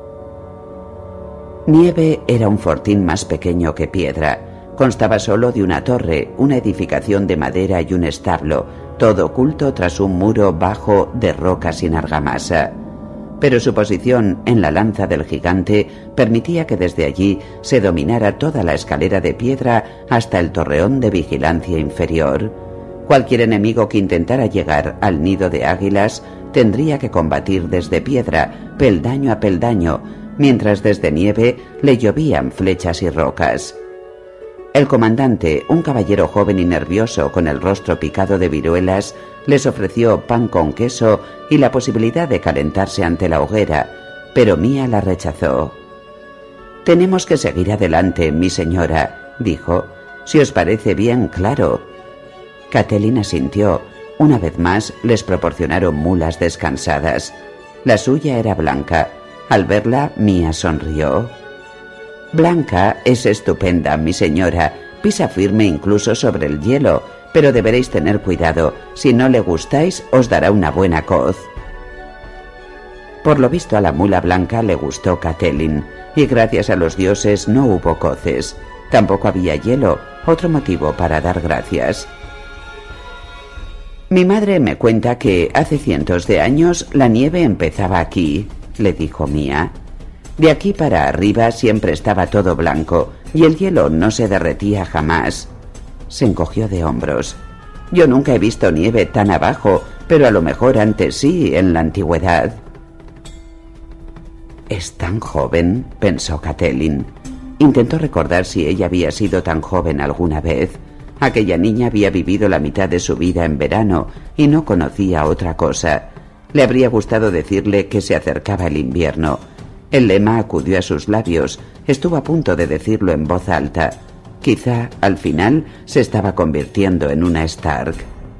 Nieve era un fortín más pequeño que Piedra. Constaba solo de una torre, una edificación de madera y un establo, todo oculto tras un muro bajo de roca sin argamasa. Pero su posición en la lanza del gigante permitía que desde allí se dominara toda la escalera de piedra hasta el torreón de vigilancia inferior. Cualquier enemigo que intentara llegar al nido de águilas tendría que combatir desde piedra, peldaño a peldaño, mientras desde nieve le llovían flechas y rocas. El comandante, un caballero joven y nervioso con el rostro picado de viruelas, les ofreció pan con queso y la posibilidad de calentarse ante la hoguera, pero Mia la rechazó. «Tenemos que seguir adelante, mi señora», dijo. «Si os parece bien, claro». Catelyn asintió. Una vez más les proporcionaron mulas descansadas. La suya era Blanca. Al verla, Mia sonrió. «Blanca es estupenda, mi señora. Pisa firme incluso sobre el hielo, pero deberéis tener cuidado. Si no le gustáis, os dará una buena coz». Por lo visto a la mula Blanca le gustó Catelyn, y gracias a los dioses no hubo coces. Tampoco había hielo, otro motivo para dar gracias. «Mi madre me cuenta que hace cientos de años la nieve empezaba aquí», le dijo Mia. «De aquí para arriba siempre estaba todo blanco y el hielo no se derretía jamás». Se encogió de hombros. «Yo nunca he visto nieve tan abajo, pero a lo mejor antes sí, en la antigüedad». «Es tan joven», pensó Catelyn. Intentó recordar si ella había sido tan joven alguna vez. Aquella niña había vivido la mitad de su vida en verano y no conocía otra cosa. Le habría gustado decirle que se acercaba el invierno. El lema acudió a sus labios. Estuvo a punto de decirlo en voz alta. Quizá, al final, se estaba convirtiendo en una Stark.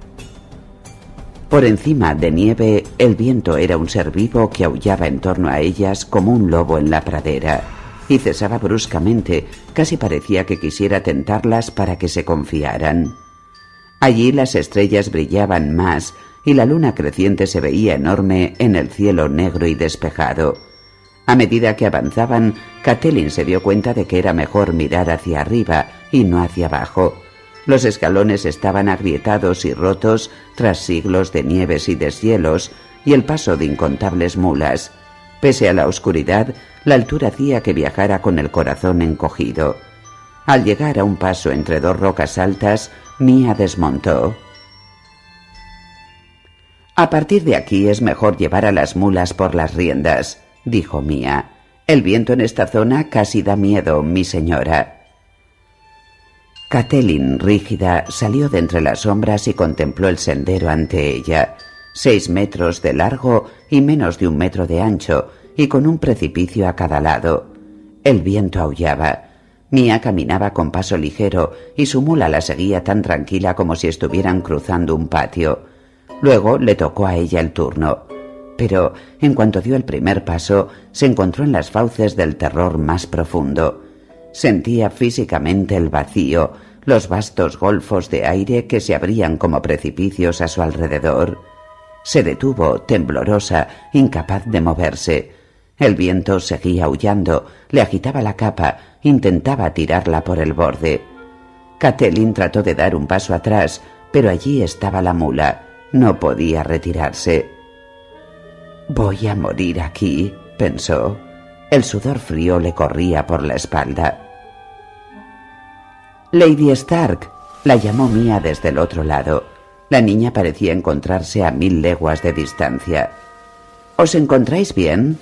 Por encima de nieve, el viento era un ser vivo que aullaba en torno a ellas como un lobo en la pradera. Y cesaba bruscamente, casi parecía que quisiera tentarlas para que se confiaran. Allí las estrellas brillaban más, y la luna creciente se veía enorme en el cielo negro y despejado. A medida que avanzaban, Catelyn se dio cuenta de que era mejor mirar hacia arriba y no hacia abajo. Los escalones estaban agrietados y rotos tras siglos de nieves y deshielos y el paso de incontables mulas. Pese a la oscuridad, la altura hacía que viajara con el corazón encogido. Al llegar a un paso entre dos rocas altas, Mia desmontó. «A partir de aquí es mejor llevar a las mulas por las riendas», dijo Mia. «El viento en esta zona casi da miedo, mi señora». Catelyn, rígida, salió de entre las sombras y contempló el sendero ante ella. 6 metros de largo y menos de 1 metro de ancho, y con un precipicio a cada lado. El viento aullaba. Mia caminaba con paso ligero y su mula la seguía tan tranquila como si estuvieran cruzando un patio. Luego le tocó a ella el turno. Pero, en cuanto dio el primer paso, se encontró en las fauces del terror más profundo. Sentía físicamente el vacío, los vastos golfos de aire que se abrían como precipicios a su alrededor. Se detuvo, temblorosa, incapaz de moverse. El viento seguía aullando, le agitaba la capa, intentaba tirarla por el borde. Catelyn trató de dar un paso atrás, pero allí estaba la mula. No podía retirarse. «Voy a morir aquí», pensó. El sudor frío le corría por la espalda. «Lady Stark», La llamó Mia desde el otro lado. La niña parecía encontrarse a 1000 leguas de distancia. ¿Os encontráis bien?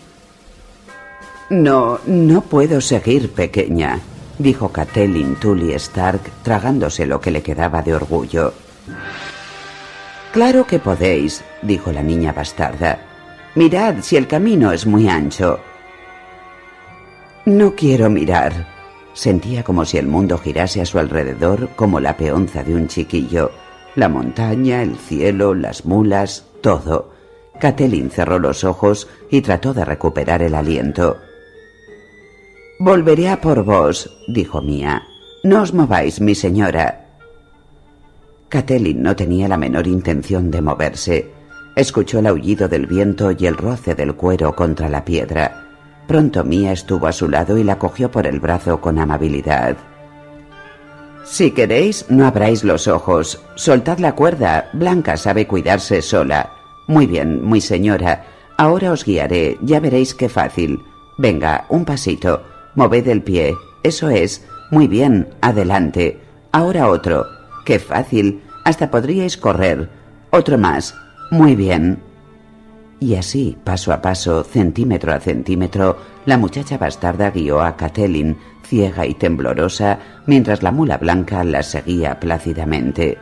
No puedo seguir, pequeña, dijo Catelyn Tully Stark, tragándose lo que le quedaba de orgullo. Claro que podéis, dijo la niña bastarda. Mirad si el camino es muy ancho. No quiero mirar. Sentía como si el mundo girase a su alrededor como la peonza de un chiquillo. La montaña, el cielo, las mulas, todo. Catelyn cerró los ojos y trató de recuperar el aliento. Volveré a por vos, dijo Mia. No os mováis, mi señora. Catelyn no tenía la menor intención de moverse. Escuchó el aullido del viento y el roce del cuero contra la piedra. Pronto Mia estuvo a su lado y la cogió por el brazo con amabilidad. Si queréis, no abráis los ojos. Soltad la cuerda. Blanca sabe cuidarse sola. Muy bien, mi señora. Ahora os guiaré. Ya veréis qué fácil. Venga, un pasito. Moved el pie. Eso es. Muy bien. Adelante. Ahora otro. Qué fácil. Hasta podríais correr. Otro más. Muy bien. Y así, paso a paso, centímetro a centímetro, la muchacha bastarda guió a Catelyn, ciega y temblorosa, mientras la mula blanca la seguía plácidamente.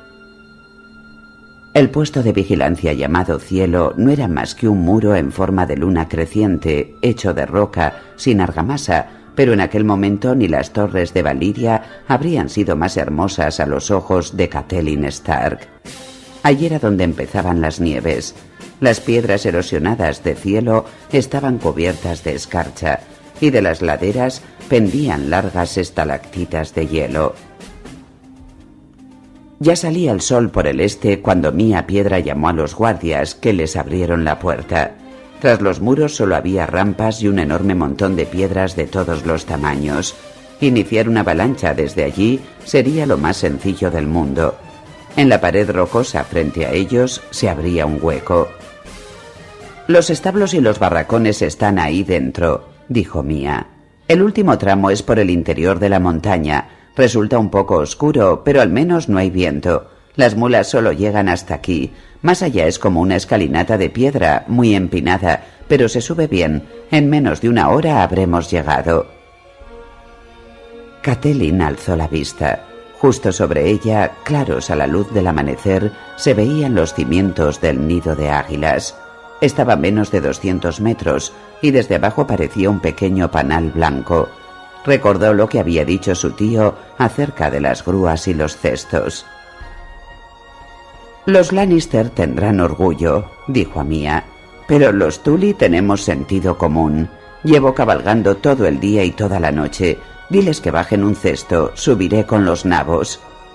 El puesto de vigilancia llamado cielo no era más que un muro en forma de luna creciente, hecho de roca, sin argamasa, pero en aquel momento ni las torres de Valyria habrían sido más hermosas a los ojos de Catelyn Stark. Allí era donde empezaban las nieves. Las piedras erosionadas de cielo estaban cubiertas de escarcha y de las laderas pendían largas estalactitas de hielo. Ya salía el sol por el este cuando Mia Piedra llamó a los guardias, que les abrieron la puerta. Tras los muros solo había rampas y un enorme montón de piedras de todos los tamaños. Iniciar una avalancha desde allí sería lo más sencillo del mundo. En la pared rocosa frente a ellos se abría un hueco. Los establos y los barracones están ahí dentro, dijo Mia. El último tramo es por el interior de la montaña. Resulta un poco oscuro, pero al menos no hay viento. Las mulas solo llegan hasta aquí. Más allá es como una escalinata de piedra, muy empinada, pero se sube bien. En menos de una hora habremos llegado. Catelyn alzó la vista. Justo sobre ella, claros a la luz del amanecer, se veían los cimientos del nido de águilas. Estaba a menos de 200 metros y desde abajo parecía un pequeño panal blanco. Recordó lo que había dicho su tío acerca de las grúas y los cestos. Los Lannister tendrán orgullo, dijo a Mia, pero los Tully tenemos sentido común. Llevo cabalgando todo el día y toda la noche. Diles que bajen un cesto, subiré con los nabos.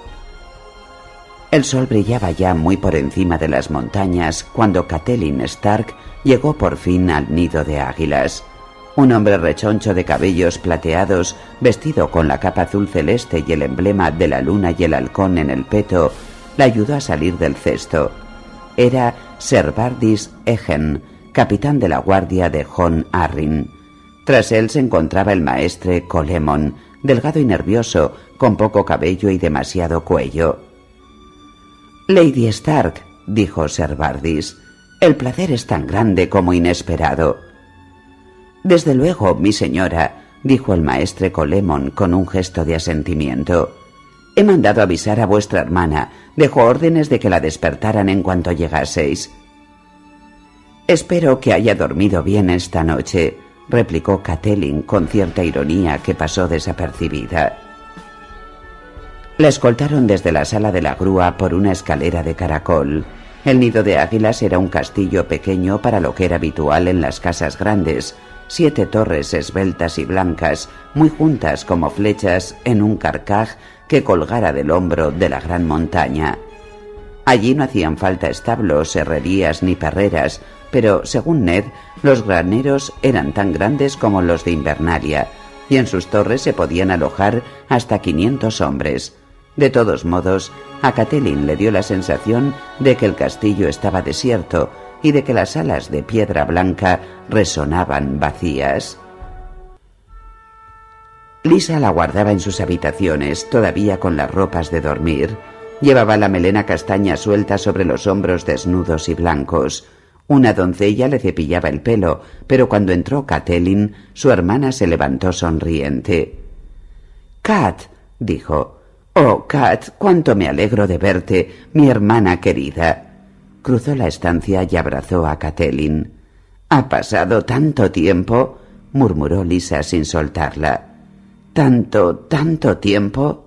El sol brillaba ya muy por encima de las montañas cuando Catelyn Stark llegó por fin al nido de águilas. Un hombre rechoncho de cabellos plateados, vestido con la capa azul celeste y el emblema de la luna y el halcón en el peto, la ayudó a salir del cesto. Era Ser Vardis Egen, capitán de la guardia de Jon Arryn. Tras él se encontraba el maestre Colemon, delgado y nervioso, con poco cabello y demasiado cuello. «Lady Stark», dijo Ser Vardis, «el placer es tan grande como inesperado». «Desde luego, mi señora», dijo el maestre Colemon con un gesto de asentimiento. «He mandado avisar a vuestra hermana. Dejó órdenes de que la despertaran en cuanto llegaseis». «Espero que haya dormido bien esta noche», replicó Catelyn con cierta ironía que pasó desapercibida. La escoltaron desde la sala de la grúa por una escalera de caracol. El nido de águilas era un castillo pequeño para lo que era habitual en las casas grandes, 7 torres esbeltas y blancas, muy juntas como flechas en un carcaj que colgara del hombro de la gran montaña. Allí no hacían falta establos, herrerías ni perreras, pero, según Ned, los graneros eran tan grandes como los de Invernalia, y en sus torres se podían alojar hasta 500 hombres. De todos modos, a Catelyn le dio la sensación de que el castillo estaba desierto y de que las salas de piedra blanca resonaban vacías. Lisa la guardaba en sus habitaciones, todavía con las ropas de dormir. Llevaba la melena castaña suelta sobre los hombros desnudos y blancos. Una doncella le cepillaba el pelo, pero cuando entró Catelyn, su hermana se levantó sonriente. «Cat», dijo. «Oh, Cat, cuánto me alegro de verte, mi hermana querida». Cruzó la estancia y abrazó a Catelyn. «¿Ha pasado tanto tiempo?», murmuró Lisa sin soltarla. «¿Tanto tiempo?»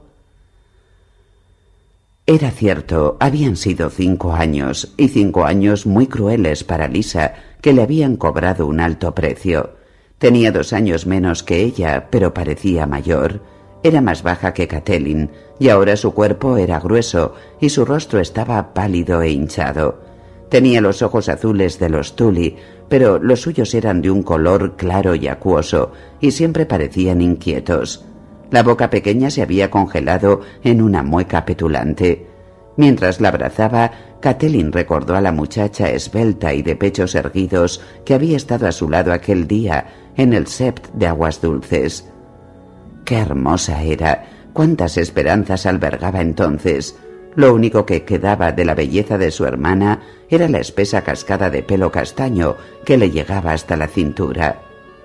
Era cierto, habían sido 5 años, y 5 años muy crueles para Lisa, que le habían cobrado un alto precio. Tenía 2 años menos que ella, pero parecía mayor. Era más baja que Catelyn, y ahora su cuerpo era grueso, y su rostro estaba pálido e hinchado. Tenía los ojos azules de los Tully, pero los suyos eran de un color claro y acuoso, y siempre parecían inquietos. La boca pequeña se había congelado en una mueca petulante. Mientras la abrazaba, Catelyn recordó a la muchacha esbelta y de pechos erguidos que había estado a su lado aquel día en el Sept de Aguas Dulces. ¡Qué hermosa era! ¡Cuántas esperanzas albergaba entonces! Lo único que quedaba de la belleza de su hermana era la espesa cascada de pelo castaño que le llegaba hasta la cintura.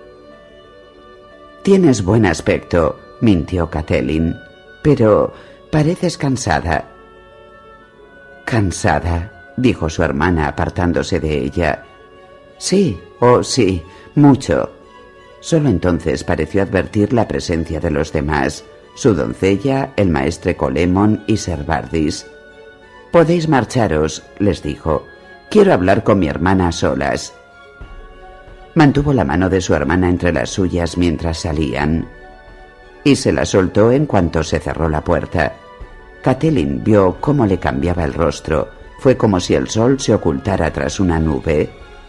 «Tienes buen aspecto», mintió Catelyn, «pero pareces cansada». «¿Cansada?», dijo su hermana apartándose de ella. «Sí, oh sí, mucho». Solo entonces pareció advertir la presencia de los demás, su doncella, el maestre Colemon y Ser Vardis. «Podéis marcharos», les dijo. «Quiero hablar con mi hermana a solas». Mantuvo la mano de su hermana entre las suyas mientras salían, y se la soltó en cuanto se cerró la puerta. Catelyn vio cómo le cambiaba el rostro. Fue como si el sol se ocultara tras una nube.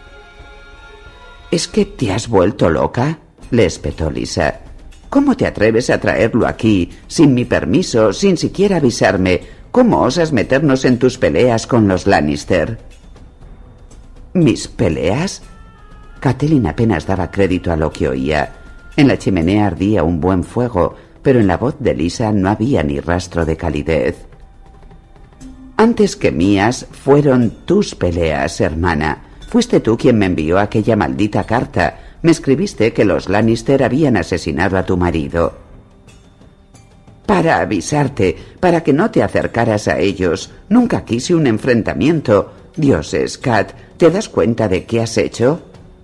«¿Es que te has vuelto loca?», le espetó Lisa. «¿Cómo te atreves a traerlo aquí, sin mi permiso, sin siquiera avisarme? ¿Cómo osas meternos en tus peleas con los Lannister?» «¿Mis peleas?». Catelyn apenas daba crédito a lo que oía. En la chimenea ardía un buen fuego, pero en la voz de Lisa no había ni rastro de calidez. «Antes que mías fueron tus peleas, hermana. Fuiste tú quien me envió aquella maldita carta. Me escribiste que los Lannister habían asesinado a tu marido». «Para avisarte, para que no te acercaras a ellos. Nunca quise un enfrentamiento. Dioses, Cat, ¿te das cuenta de qué has hecho?»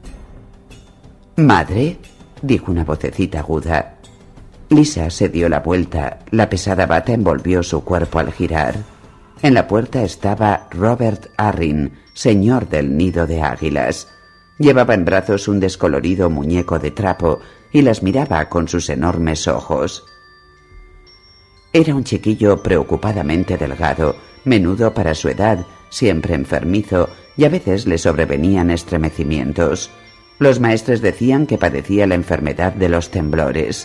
«Madre», dijo una vocecita aguda. Lisa se dio la vuelta. La pesada bata envolvió su cuerpo al girar. En la puerta estaba Robert Arryn, señor del nido de águilas. Llevaba en brazos un descolorido muñeco de trapo y las miraba con sus enormes ojos. Era un chiquillo preocupadamente delgado, menudo para su edad, siempre enfermizo, y a veces le sobrevenían estremecimientos. Los maestres decían que padecía la enfermedad de los temblores.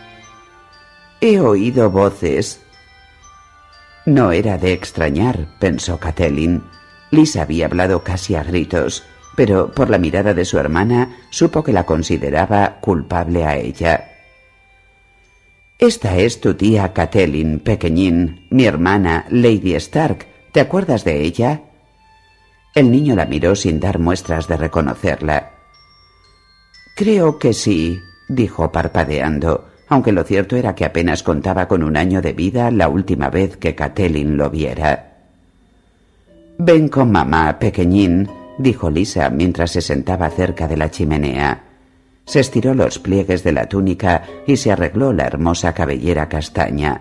«He oído voces». No era de extrañar, pensó Catelyn. Lisa había hablado casi a gritos, pero por la mirada de su hermana supo que la consideraba culpable a ella. «Esta es tu tía Catelyn, pequeñín, mi hermana, Lady Stark. ¿Te acuerdas de ella?» El niño la miró sin dar muestras de reconocerla. «Creo que sí», dijo parpadeando, aunque lo cierto era que apenas contaba con 1 año de vida la última vez que Catelyn lo viera. «Ven con mamá, pequeñín», dijo Lisa mientras se sentaba cerca de la chimenea. Se estiró los pliegues de la túnica y se arregló la hermosa cabellera castaña.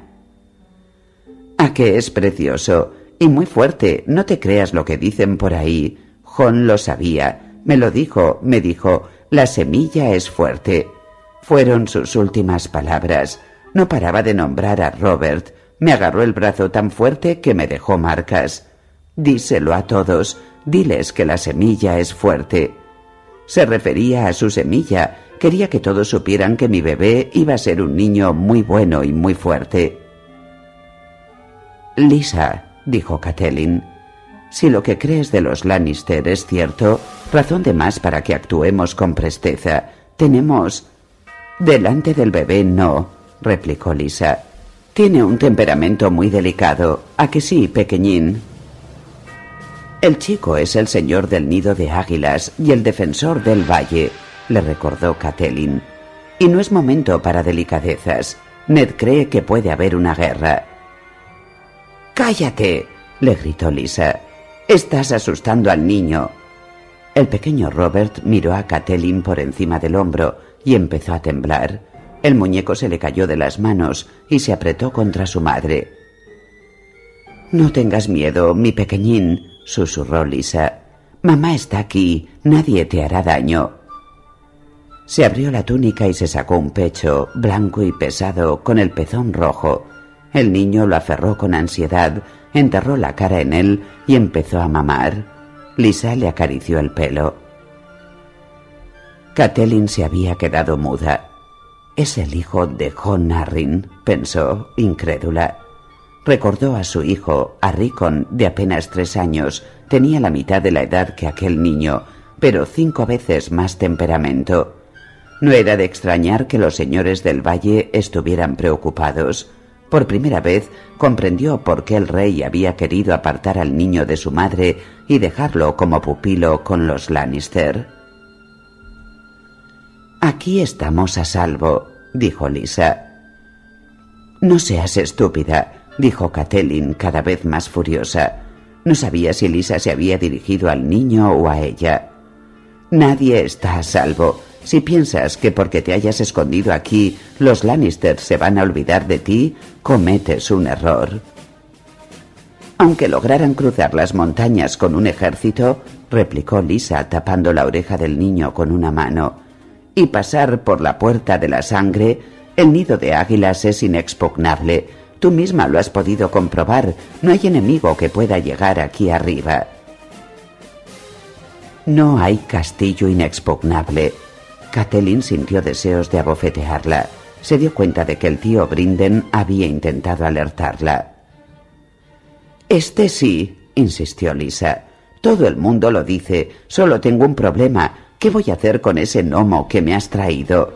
«¿A qué es precioso? Y muy fuerte, no te creas lo que dicen por ahí. Jon lo sabía, me lo dijo, me dijo, la semilla es fuerte». Fueron sus últimas palabras. No paraba de nombrar a Robert. Me agarró el brazo tan fuerte que me dejó marcas. «Díselo a todos, diles que la semilla es fuerte». Se refería a su semilla. Quería que todos supieran que mi bebé iba a ser un niño muy bueno y muy fuerte. «Lisa», dijo Catelyn, «si lo que crees de los Lannister es cierto, razón de más para que actuemos con presteza. Tenemos...» «Delante del bebé no», replicó Lisa. Tiene un temperamento muy delicado. ¿A que sí, pequeñín? El chico es el señor del nido de águilas y el defensor del valle, le recordó Catelyn. Y no es momento para delicadezas. Ned cree que puede haber una guerra. ¡Cállate!, le gritó Lisa. Estás asustando al niño. El pequeño Robert miró a Catelyn por encima del hombro y empezó a temblar. El muñeco se le cayó de las manos y se apretó contra su madre. «No tengas miedo, mi pequeñín», susurró Lisa. «Mamá está aquí, nadie te hará daño». Se abrió la túnica y se sacó un pecho, blanco y pesado, con el pezón rojo. El niño lo aferró con ansiedad, enterró la cara en él y empezó a mamar. Lisa le acarició el pelo. Catelyn se había quedado muda. «Es el hijo de Jon Arryn», pensó, incrédula. Recordó a su hijo, a Rickon, de apenas 3 años. Tenía la mitad de la edad que aquel niño, pero 5 veces más temperamento. No era de extrañar que los señores del valle estuvieran preocupados. Por primera vez comprendió por qué el rey había querido apartar al niño de su madre y dejarlo como pupilo con los Lannister. «Aquí estamos a salvo», dijo Lisa. «No seas estúpida», dijo Catelyn cada vez más furiosa. No sabía si Lisa se había dirigido al niño o a ella. «Nadie está a salvo. Si piensas que porque te hayas escondido aquí los Lannister se van a olvidar de ti, cometes un error». «Aunque lograran cruzar las montañas con un ejército», replicó Lisa tapando la oreja del niño con una mano, «y pasar por la puerta de la sangre, el nido de águilas es inexpugnable. Tú misma lo has podido comprobar. No hay enemigo que pueda llegar aquí arriba». «No hay castillo inexpugnable». Catelyn sintió deseos de abofetearla. Se dio cuenta de que el tío Brinden había intentado alertarla. «Este sí», insistió Lisa. «Todo el mundo lo dice. Solo tengo un problema. ¿Qué voy a hacer con ese gnomo que me has traído?»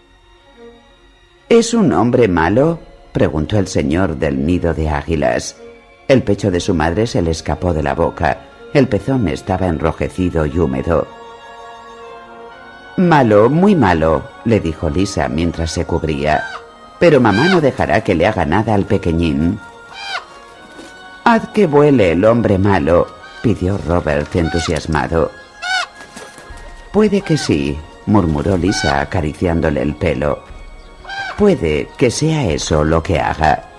«¿Es un hombre malo?», preguntó el señor del nido de águilas. El pecho de su madre se le escapó de la boca. El pezón estaba enrojecido y húmedo. «Malo, muy malo», le dijo Lisa mientras se cubría. «Pero mamá no dejará que le haga nada al pequeñín». «Haz que vuele el hombre malo», pidió Robert entusiasmado. «Puede que sí», murmuró Lisa acariciándole el pelo. «Puede que sea eso lo que haga».